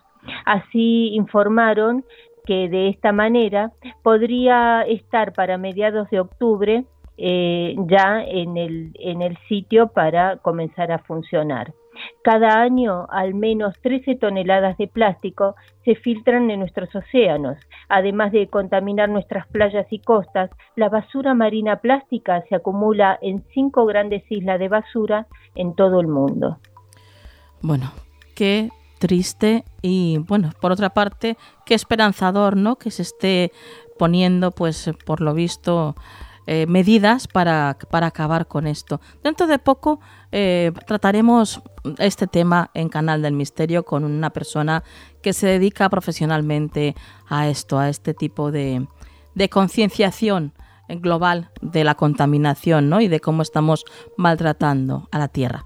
Así informaron que de esta manera podría estar para mediados de octubre eh, ya en el, en el sitio para comenzar a funcionar. Cada año, al menos trece toneladas de plástico se filtran en nuestros océanos. Además de contaminar nuestras playas y costas, la basura marina plástica se acumula en cinco grandes islas de basura en todo el mundo. Bueno, qué triste y, bueno, por otra parte, qué esperanzador, ¿no?, que se esté poniendo, pues, por lo visto, eh, medidas para, para acabar con esto. Dentro de poco eh, trataremos este tema en Canal del Misterio con una persona que se dedica profesionalmente a esto, a este tipo de, de concienciación global de la contaminación, ¿no?, y de cómo estamos maltratando a la tierra.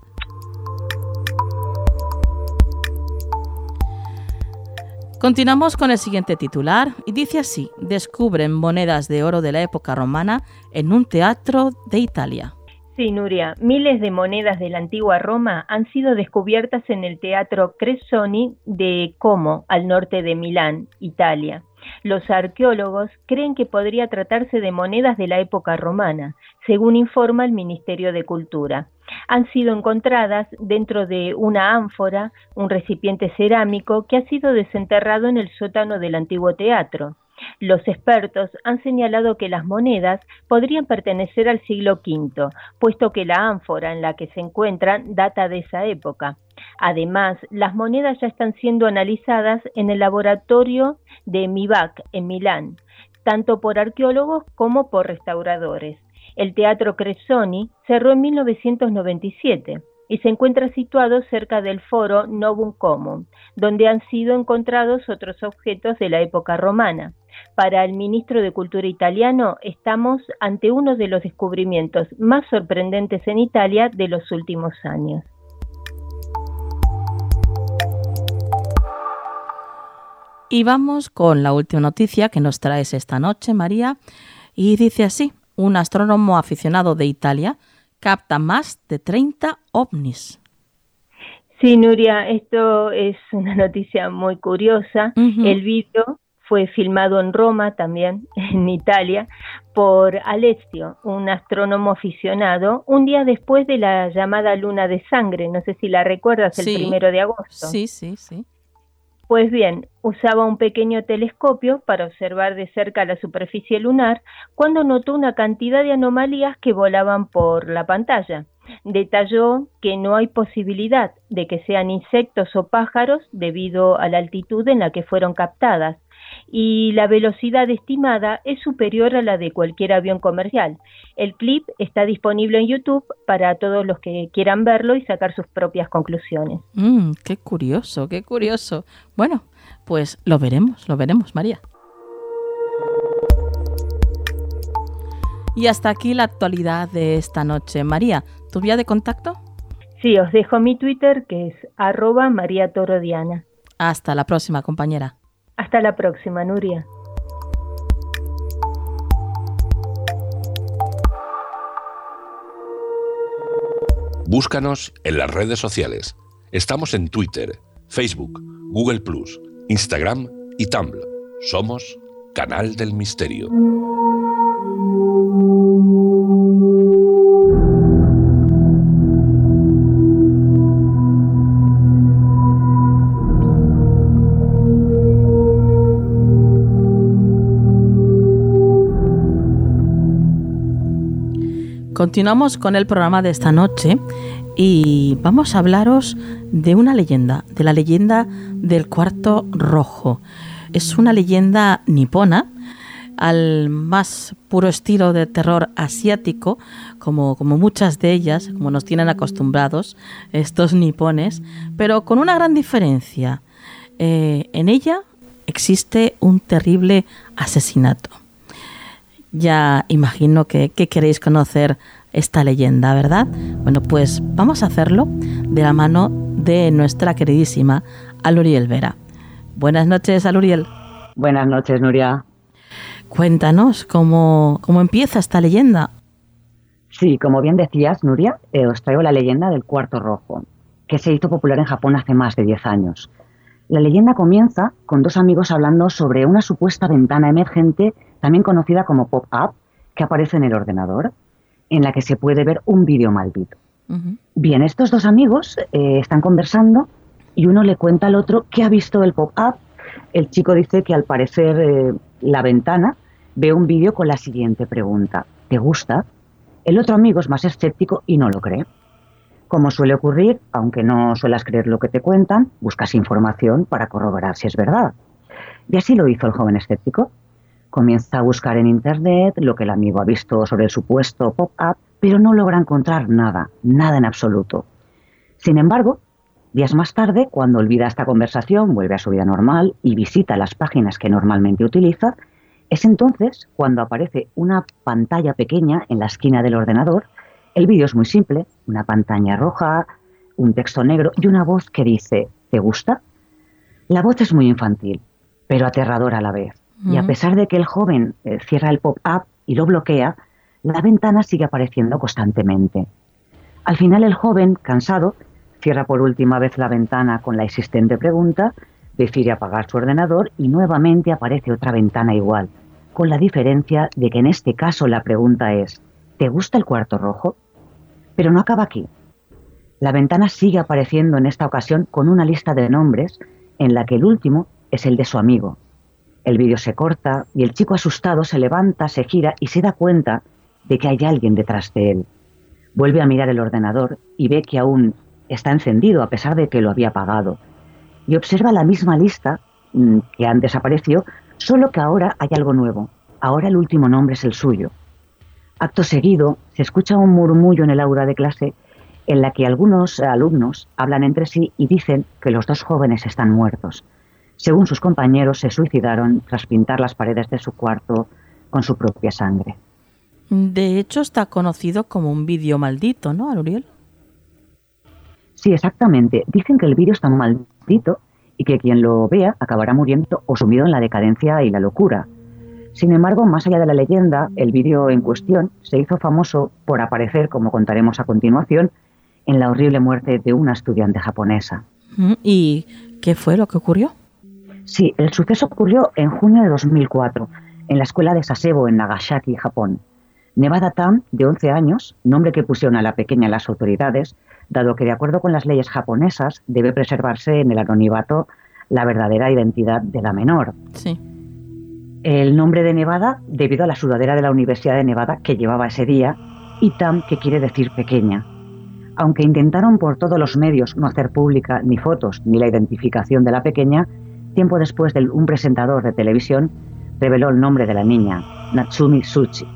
Continuamos con el siguiente titular y dice así: descubren monedas de oro de la época romana en un teatro de Italia. Sí, Nuria, miles de monedas de la antigua Roma han sido descubiertas en el teatro Cresoni de Como, al norte de Milán, Italia. Los arqueólogos creen que podría tratarse de monedas de la época romana, según informa el Ministerio de Cultura. Han sido encontradas dentro de una ánfora, un recipiente cerámico que ha sido desenterrado en el sótano del antiguo teatro. Los expertos han señalado que las monedas podrían pertenecer al siglo quinto, puesto que la ánfora en la que se encuentran data de esa época. Además, las monedas ya están siendo analizadas en el laboratorio de Mibac, en Milán, tanto por arqueólogos como por restauradores. El Teatro Cressoni cerró en mil novecientos noventa y siete y se encuentra situado cerca del foro Novum Comum, donde han sido encontrados otros objetos de la época romana. Para el ministro de Cultura italiano, estamos ante uno de los descubrimientos más sorprendentes en Italia de los últimos años. Y vamos con la última noticia que nos traes esta noche, María, y dice así: un astrónomo aficionado de Italia capta más de treinta ovnis. Sí, Nuria, esto es una noticia muy curiosa. Uh-huh. El vídeo fue filmado en Roma, también en Italia, por Alessio, un astrónomo aficionado, un día después de la llamada luna de sangre. No sé si la recuerdas, el sí. primero de agosto. Sí, sí, sí. Pues bien, usaba un pequeño telescopio para observar de cerca la superficie lunar cuando notó una cantidad de anomalías que volaban por la pantalla. Detalló que no hay posibilidad de que sean insectos o pájaros debido a la altitud en la que fueron captadas, y la velocidad estimada es superior a la de cualquier avión comercial. El clip está disponible en YouTube para todos los que quieran verlo y sacar sus propias conclusiones. Mm, qué curioso, qué curioso. Bueno, pues lo veremos, lo veremos, María. Y hasta aquí la actualidad de esta noche. María, ¿tu vía de contacto? Sí, os dejo mi Twitter, que es arroba María Torodiana. Hasta la próxima, compañera. Hasta la próxima, Nuria. Búscanos en las redes sociales. Estamos en Twitter, Facebook, Google plus, Instagram y Tumblr. Somos Canal del Misterio. Continuamos con el programa de esta noche y vamos a hablaros de una leyenda, de la leyenda del cuarto rojo. Es una leyenda nipona, al más puro estilo de terror asiático, como, como muchas de ellas, como nos tienen acostumbrados estos nipones, pero con una gran diferencia. Eh, en ella existe un terrible asesinato. Ya imagino que, que queréis conocer esta leyenda, ¿verdad? Bueno, pues vamos a hacerlo de la mano de nuestra queridísima Aluriel Vera. Buenas noches, Aluriel. Buenas noches, Nuria. Cuéntanos cómo, cómo empieza esta leyenda. Sí, como bien decías, Nuria, eh, os traigo la leyenda del cuarto rojo, que se hizo popular en Japón hace más de diez años. La leyenda comienza con dos amigos hablando sobre una supuesta ventana emergente, también conocida como pop-up, que aparece en el ordenador, en la que se puede ver un vídeo maldito. Uh-huh. Bien, estos dos amigos eh, están conversando y uno le cuenta al otro que ha visto el pop-up. El chico dice que al parecer eh, la ventana ve un vídeo con la siguiente pregunta: ¿te gusta? El otro amigo es más escéptico y no lo cree. Como suele ocurrir, aunque no suelas creer lo que te cuentan, buscas información para corroborar si es verdad. Y así lo hizo el joven escéptico. Comienza a buscar en internet lo que el amigo ha visto sobre el supuesto pop-up, pero no logra encontrar nada, nada en absoluto. Sin embargo, días más tarde, cuando olvida esta conversación, vuelve a su vida normal y visita las páginas que normalmente utiliza, es entonces cuando aparece una pantalla pequeña en la esquina del ordenador. El vídeo es muy simple, una pantalla roja, un texto negro y una voz que dice: ¿te gusta? La voz es muy infantil, pero aterradora a la vez. Mm. Y a pesar de que el joven eh, cierra el pop-up y lo bloquea, la ventana sigue apareciendo constantemente. Al final el joven, cansado, cierra por última vez la ventana con la insistente pregunta, Decide apagar su ordenador y nuevamente aparece otra ventana igual, con la diferencia de que en este caso la pregunta es, ¿te gusta el cuarto rojo? Pero no acaba aquí. La ventana sigue apareciendo en esta ocasión con una lista de nombres en la que el último es el de su amigo. El vídeo se corta y el chico asustado se levanta, se gira y se da cuenta de que hay alguien detrás de él. Vuelve a mirar el ordenador y ve que aún está encendido a pesar de que lo había apagado. Y observa la misma lista mmm, que antes apareció, solo que ahora hay algo nuevo. Ahora el último nombre es el suyo. Acto seguido, se escucha un murmullo en el aula de clase en la que algunos alumnos hablan entre sí y dicen que los dos jóvenes están muertos. Según sus compañeros, se suicidaron tras pintar las paredes de su cuarto con su propia sangre. De hecho, está conocido como un vídeo maldito, ¿no, Ariel? Sí, exactamente. Dicen que el vídeo está maldito y que quien lo vea acabará muriendo o sumido en la decadencia y la locura. Sin embargo, más allá de la leyenda, el vídeo en cuestión se hizo famoso por aparecer, como contaremos a continuación, en la horrible muerte de una estudiante japonesa. ¿Y qué fue lo que ocurrió? Sí, el suceso ocurrió en junio de dos mil cuatro, en la escuela de Sasebo, en Nagasaki, Japón. Nevada Tam, de once años, nombre que pusieron a la pequeña las autoridades, dado que de acuerdo con las leyes japonesas debe preservarse en el anonimato la verdadera identidad de la menor. Sí. El nombre de Nevada debido a la sudadera de la Universidad de Nevada que llevaba ese día y Tam, que quiere decir pequeña. Aunque intentaron por todos los medios no hacer pública ni fotos ni la identificación de la pequeña, tiempo después de un presentador de televisión reveló el nombre de la niña, Natsumi Tsuchi.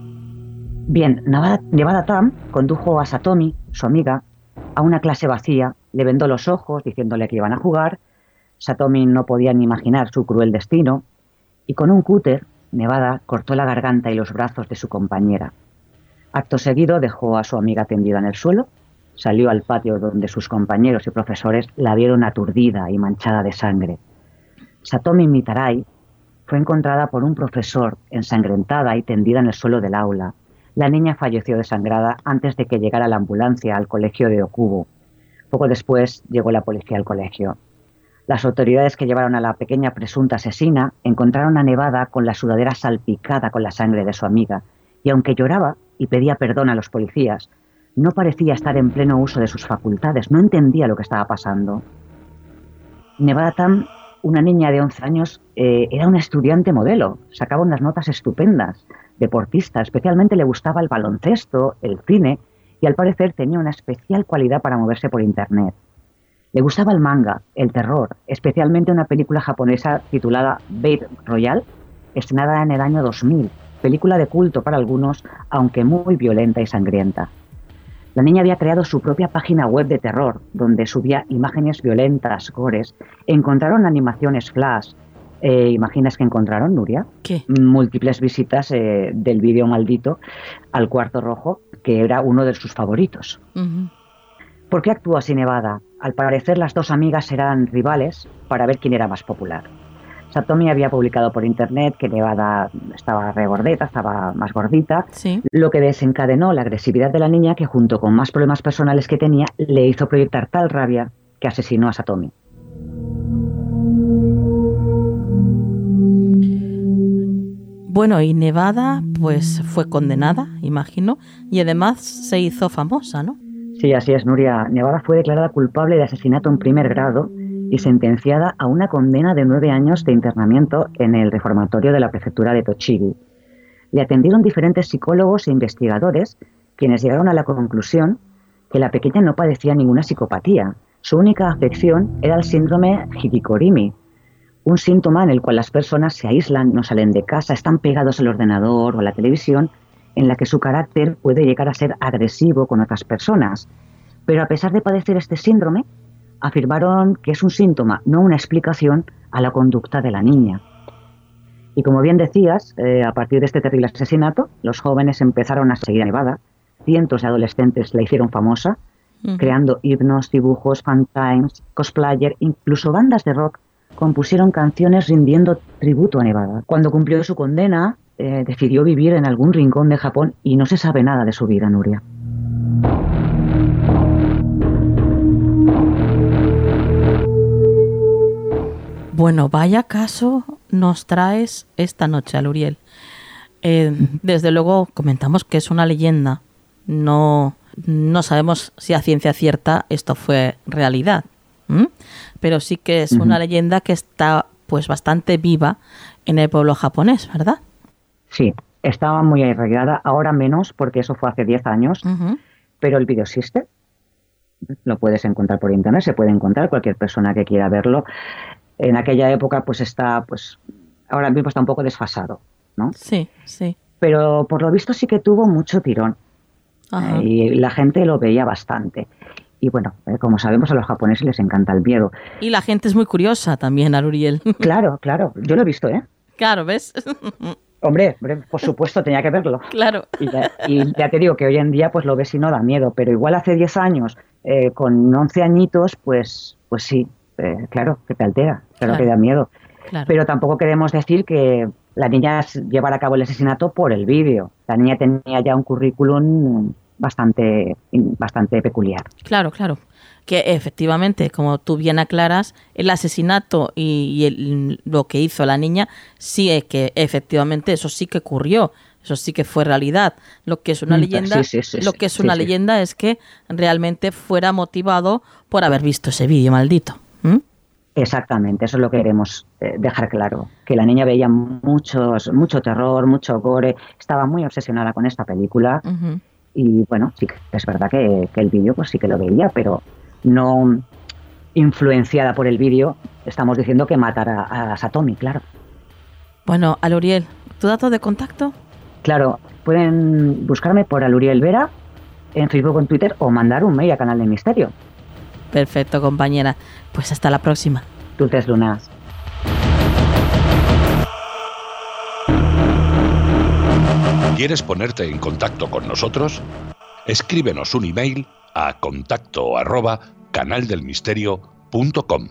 Bien, Nevada, Nevada Tam condujo a Satomi, su amiga, a una clase vacía, le vendó los ojos diciéndole que iban a jugar. Satomi no podía ni imaginar su cruel destino y con un cúter, Nevada cortó la garganta y los brazos de su compañera. Acto seguido dejó a su amiga tendida en el suelo, salió al patio donde sus compañeros y profesores la vieron aturdida y manchada de sangre. Satomi Mitarai fue encontrada por un profesor ensangrentada y tendida en el suelo del aula. La niña falleció desangrada antes de que llegara la ambulancia al colegio de Okubo. Poco después llegó la policía al colegio. Las autoridades que llevaron a la pequeña presunta asesina encontraron a Nevada con la sudadera salpicada con la sangre de su amiga y aunque lloraba y pedía perdón a los policías, no parecía estar en pleno uso de sus facultades, no entendía lo que estaba pasando. Nevada Tam, una niña de once años, eh, era una estudiante modelo, sacaba unas notas estupendas, deportista, especialmente le gustaba el baloncesto, el cine y al parecer tenía una especial cualidad para moverse por internet. Le gustaba el manga, el terror, especialmente una película japonesa titulada Battle Royale, estrenada en el año dos mil, película de culto para algunos, aunque muy violenta y sangrienta. La niña había creado su propia página web de terror, donde subía imágenes violentas, gores. Encontraron animaciones flash. Eh, ¿Imaginas que encontraron, Nuria? ¿Qué? Múltiples visitas eh, del vídeo maldito al cuarto rojo, que era uno de sus favoritos. Uh-huh. ¿Por qué actuó así Nevada? Al parecer las dos amigas eran rivales para ver quién era más popular. Satomi había publicado por internet que Nevada estaba regordeta, estaba más gordita, sí. Lo que desencadenó la agresividad de la niña que junto con más problemas personales que tenía le hizo proyectar tal rabia que asesinó a Satomi. Bueno, y Nevada pues fue condenada, imagino, y además se hizo famosa, ¿no? Sí, así es, Nuria. Nevada fue declarada culpable de asesinato en primer grado y sentenciada a una condena de nueve años de internamiento en el reformatorio de la prefectura de Tochigi. Le atendieron diferentes psicólogos e investigadores, quienes llegaron a la conclusión que la pequeña no padecía ninguna psicopatía. Su única afección era el síndrome Hikikorimi, un síntoma en el cual las personas se aíslan, no salen de casa, están pegados al ordenador o a la televisión, en la que su carácter puede llegar a ser agresivo con otras personas. Pero a pesar de padecer este síndrome, afirmaron que es un síntoma, no una explicación a la conducta de la niña. Y como bien decías, eh, a partir de este terrible asesinato, los jóvenes empezaron a seguir a Nevada. Cientos de adolescentes la hicieron famosa, uh-huh. creando himnos, dibujos, fanzines, cosplayer, incluso bandas de rock compusieron canciones rindiendo tributo a Nevada. Cuando cumplió su condena, eh, decidió vivir en algún rincón de Japón y no se sabe nada de su vida, Nuria. Bueno, vaya caso nos traes esta noche, Aluriel. Eh, desde luego comentamos que es una leyenda. No, no sabemos si a ciencia cierta esto fue realidad. ¿Mm? Pero sí que es uh-huh. una leyenda que está pues bastante viva en el pueblo japonés, ¿verdad? Sí, estaba muy arraigada, ahora menos porque eso fue hace diez años, uh-huh. pero el vídeo existe. Lo puedes encontrar por internet, se puede encontrar cualquier persona que quiera verlo. En aquella época pues está, pues ahora mismo está un poco desfasado, ¿no? Sí, sí. Pero por lo visto sí que tuvo mucho tirón. Eh, y la gente lo veía bastante. Y bueno, eh, como sabemos, a los japoneses les encanta el miedo. Y la gente es muy curiosa también, Aluriel. Claro, claro. Yo lo he visto, ¿eh? Claro, ¿ves? Hombre, por supuesto, tenía que verlo. Claro. Y ya, y ya te digo que hoy en día pues lo ves y no da miedo. Pero igual hace diez años, eh, con once añitos, pues, pues sí, eh, claro, que te altera, claro, claro que da miedo. Claro. Pero tampoco queremos decir que la niña llevara a cabo el asesinato por el vídeo. La niña tenía ya un currículum bastante, bastante peculiar. Claro, claro. Que efectivamente, como tú bien aclaras, el asesinato y, y el, lo que hizo la niña, sí es que efectivamente eso sí que ocurrió. Eso sí que fue realidad. Lo que es una leyenda, sí, sí, sí, lo que es una sí, leyenda sí. es que realmente fuera motivado por haber visto ese vídeo maldito. ¿Mm? Exactamente, eso es lo que queremos eh, dejar claro, que la niña veía muchos, mucho terror, mucho gore, estaba muy obsesionada con esta película uh-huh. y bueno, sí que es verdad que, que el vídeo pues sí que lo veía, pero no influenciada por el vídeo, estamos diciendo que matara a Satomi, claro. Bueno, Aluriel, ¿tu dato de contacto? Claro, pueden buscarme por Aluriel Vera en Facebook o en Twitter o mandar un mail a Canal del Misterio. Perfecto, compañera. Pues hasta la próxima. Dulces lunas. ¿Quieres ponerte en contacto con nosotros? Escríbenos un email a contacto arroba canaldelmisterio punto com.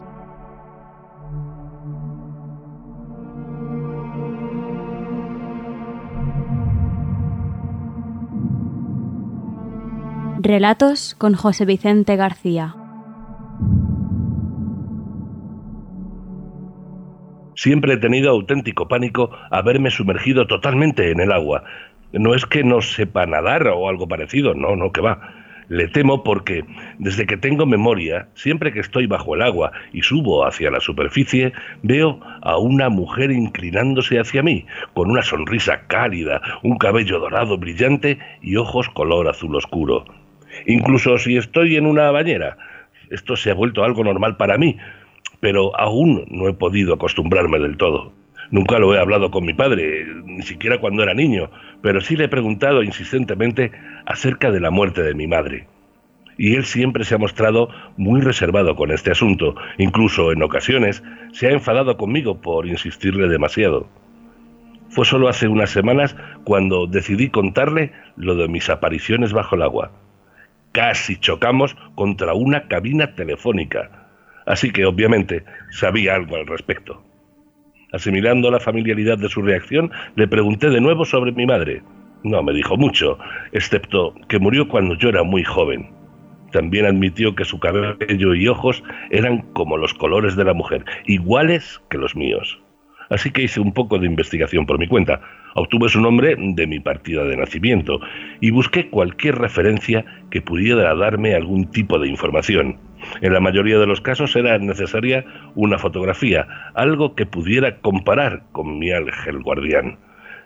Relatos con José Vicente García. Siempre he tenido auténtico pánico a verme sumergido totalmente en el agua. No es que no sepa nadar o algo parecido, no, no, que va. Le temo porque, desde que tengo memoria, siempre que estoy bajo el agua y subo hacia la superficie, veo a una mujer inclinándose hacia mí, con una sonrisa cálida, un cabello dorado brillante y ojos color azul oscuro. Incluso si estoy en una bañera, esto se ha vuelto algo normal para mí, pero aún no he podido acostumbrarme del todo. Nunca lo he hablado con mi padre, ni siquiera cuando era niño, pero sí le he preguntado insistentemente acerca de la muerte de mi madre. Y él siempre se ha mostrado muy reservado con este asunto, incluso en ocasiones se ha enfadado conmigo por insistirle demasiado. Fue solo hace unas semanas cuando decidí contarle lo de mis apariciones bajo el agua. Casi chocamos contra una cabina telefónica, así que obviamente sabía algo al respecto. Asimilando la familiaridad de su reacción, le pregunté de nuevo sobre mi madre. No me dijo mucho, excepto que murió cuando yo era muy joven. También admitió que su cabello y ojos eran como los colores de la mujer, iguales que los míos. Así que hice un poco de investigación por mi cuenta. Obtuve su nombre de mi partida de nacimiento y busqué cualquier referencia que pudiera darme algún tipo de información. En la mayoría de los casos era necesaria una fotografía, algo que pudiera comparar con mi ángel guardián.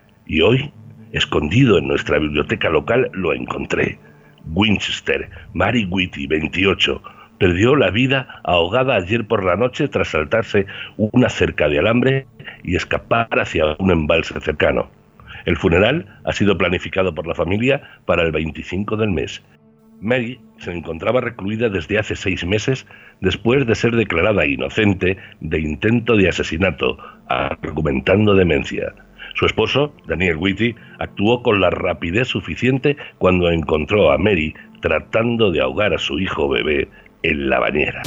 Y hoy, escondido en nuestra biblioteca local, lo encontré. Winchester, Mary Whitty, veintiocho, perdió la vida ahogada ayer por la noche tras saltarse una cerca de alambre y escapar hacia un embalse cercano. El funeral ha sido planificado por la familia para el veinticinco del mes. Mary se encontraba recluida desde hace seis meses después de ser declarada inocente de intento de asesinato, argumentando demencia. Su esposo, Daniel Whitty, actuó con la rapidez suficiente cuando encontró a Mary tratando de ahogar a su hijo bebé en la bañera.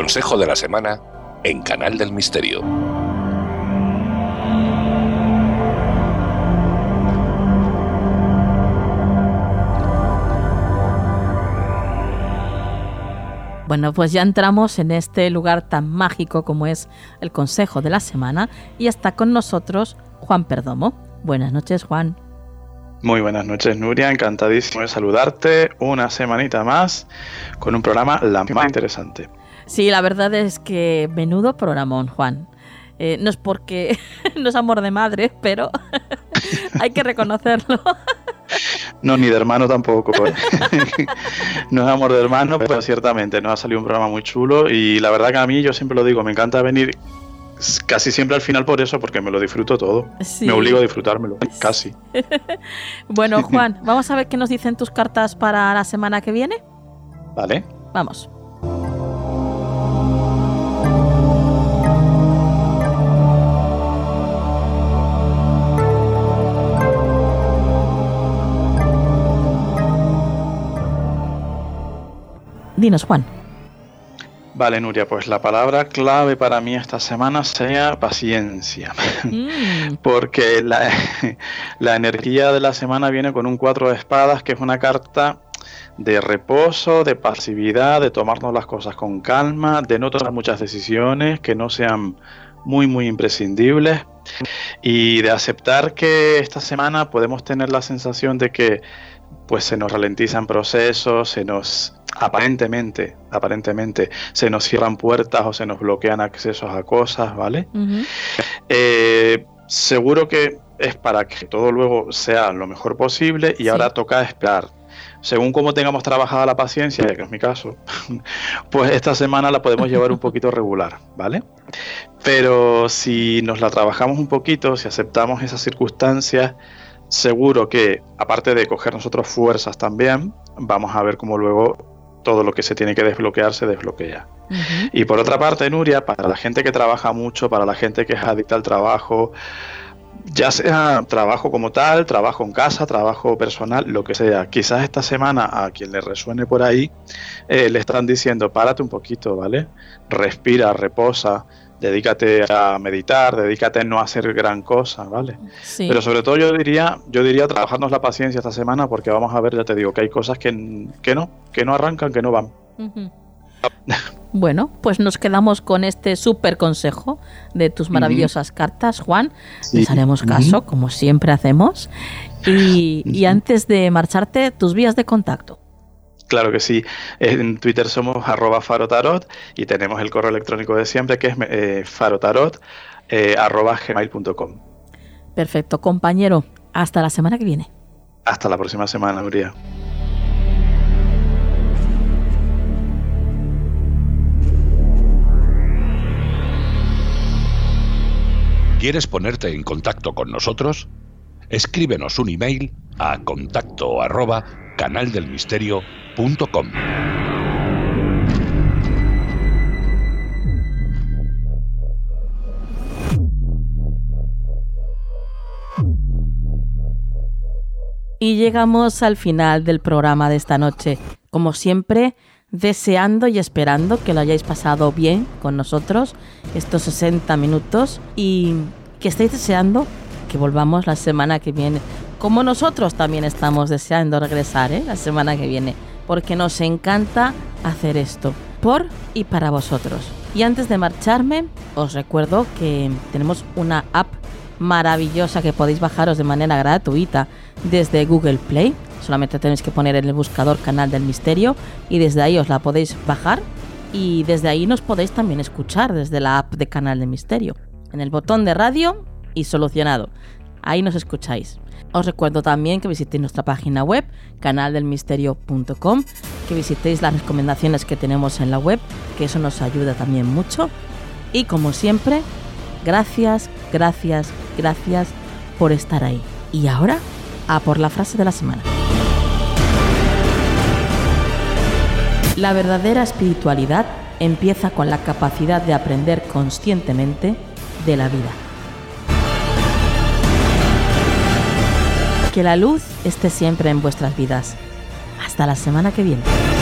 consejo de la semana en Canal del Misterio. Bueno, pues ya entramos en este lugar tan mágico como es el consejo de la semana y está con nosotros Juan Perdomo. Buenas noches, Juan. Muy buenas noches, Nuria. Encantadísimo de saludarte una semanita más con un programa la más interesante. Sí, la verdad es que menudo programón, Juan. Eh, no es porque no es amor de madre, pero hay que reconocerlo. No, ni de hermano tampoco. ¿eh? No es amor de hermano, pero ciertamente nos ha salido un programa muy chulo y la verdad que a mí, yo siempre lo digo, me encanta venir casi siempre al final por eso, porque me lo disfruto todo. Sí. Me obligo a disfrutármelo, casi. Bueno, Juan, vamos a ver qué nos dicen tus cartas para la semana que viene. Vale. Vamos. Dinos, Juan. Vale, Nuria, pues la palabra clave para mí esta semana sería paciencia. Mm. Porque la, la energía de la semana viene con un cuatro de espadas, que es una carta de reposo, de pasividad, de tomarnos las cosas con calma, de no tomar muchas decisiones que no sean muy, muy imprescindibles y de aceptar que esta semana podemos tener la sensación de que pues se nos ralentizan procesos, se nos aparentemente, aparentemente se nos cierran puertas o se nos bloquean accesos a cosas, ¿vale? Uh-huh. Eh, seguro que es para que todo luego sea lo mejor posible y sí. Ahora toca esperar. Según cómo tengamos trabajada la paciencia, que es mi caso, pues esta semana la podemos llevar un poquito regular, ¿vale? Pero si nos la trabajamos un poquito, si aceptamos esas circunstancias, seguro que, aparte de coger nosotros fuerzas también, vamos a ver cómo luego todo lo que se tiene que desbloquear se desbloquea. Uh-huh. Y por otra parte, Nuria, para la gente que trabaja mucho, para la gente que es adicta al trabajo, ya sea trabajo como tal, trabajo en casa, trabajo personal, lo que sea, quizás esta semana a quien le resuene por ahí, eh, le están diciendo, párate un poquito, ¿vale? Respira, reposa, dedícate a meditar, dedícate a no hacer gran cosa, ¿vale? Sí. Pero sobre todo yo diría, yo diría trabajarnos la paciencia esta semana porque vamos a ver, ya te digo, que hay cosas que, que no, que no arrancan, que no van. Uh-huh. Bueno, pues nos quedamos con este súper consejo de tus maravillosas uh-huh. cartas, Juan. Sí. Les haremos caso, uh-huh. como siempre hacemos. Y, uh-huh. y antes de marcharte, tus vías de contacto. Claro que sí. En Twitter somos arroba farotarot y tenemos el correo electrónico de siempre que es eh, farotarot eh, arroba gmail punto com. Perfecto, compañero. Hasta la semana que viene. Hasta la próxima semana, Nuria. ¿Quieres ponerte en contacto con nosotros? Escríbenos un email a contacto arroba canaldelmisterio punto com. Y llegamos al final del programa de esta noche. Como siempre, deseando y esperando que lo hayáis pasado bien con nosotros estos sesenta minutos y que estéis deseando que volvamos la semana que viene, como nosotros también estamos deseando regresar ¿eh? la semana que viene, porque nos encanta hacer esto por y para vosotros. Y antes de marcharme, os recuerdo que tenemos una app maravillosa que podéis bajaros de manera gratuita desde Google Play. Solamente tenéis que poner en el buscador Canal del Misterio y desde ahí os la podéis bajar y desde ahí nos podéis también escuchar desde la app de Canal del Misterio. En el botón de radio y solucionado. Ahí nos escucháis. Os recuerdo también que visitéis nuestra página web, canal del misterio punto com, que visitéis las recomendaciones que tenemos en la web, que eso nos ayuda también mucho. Y como siempre, gracias, gracias, gracias por estar ahí. Y ahora, a por la frase de la semana. La verdadera espiritualidad empieza con la capacidad de aprender conscientemente de la vida. Que la luz esté siempre en vuestras vidas. Hasta la semana que viene.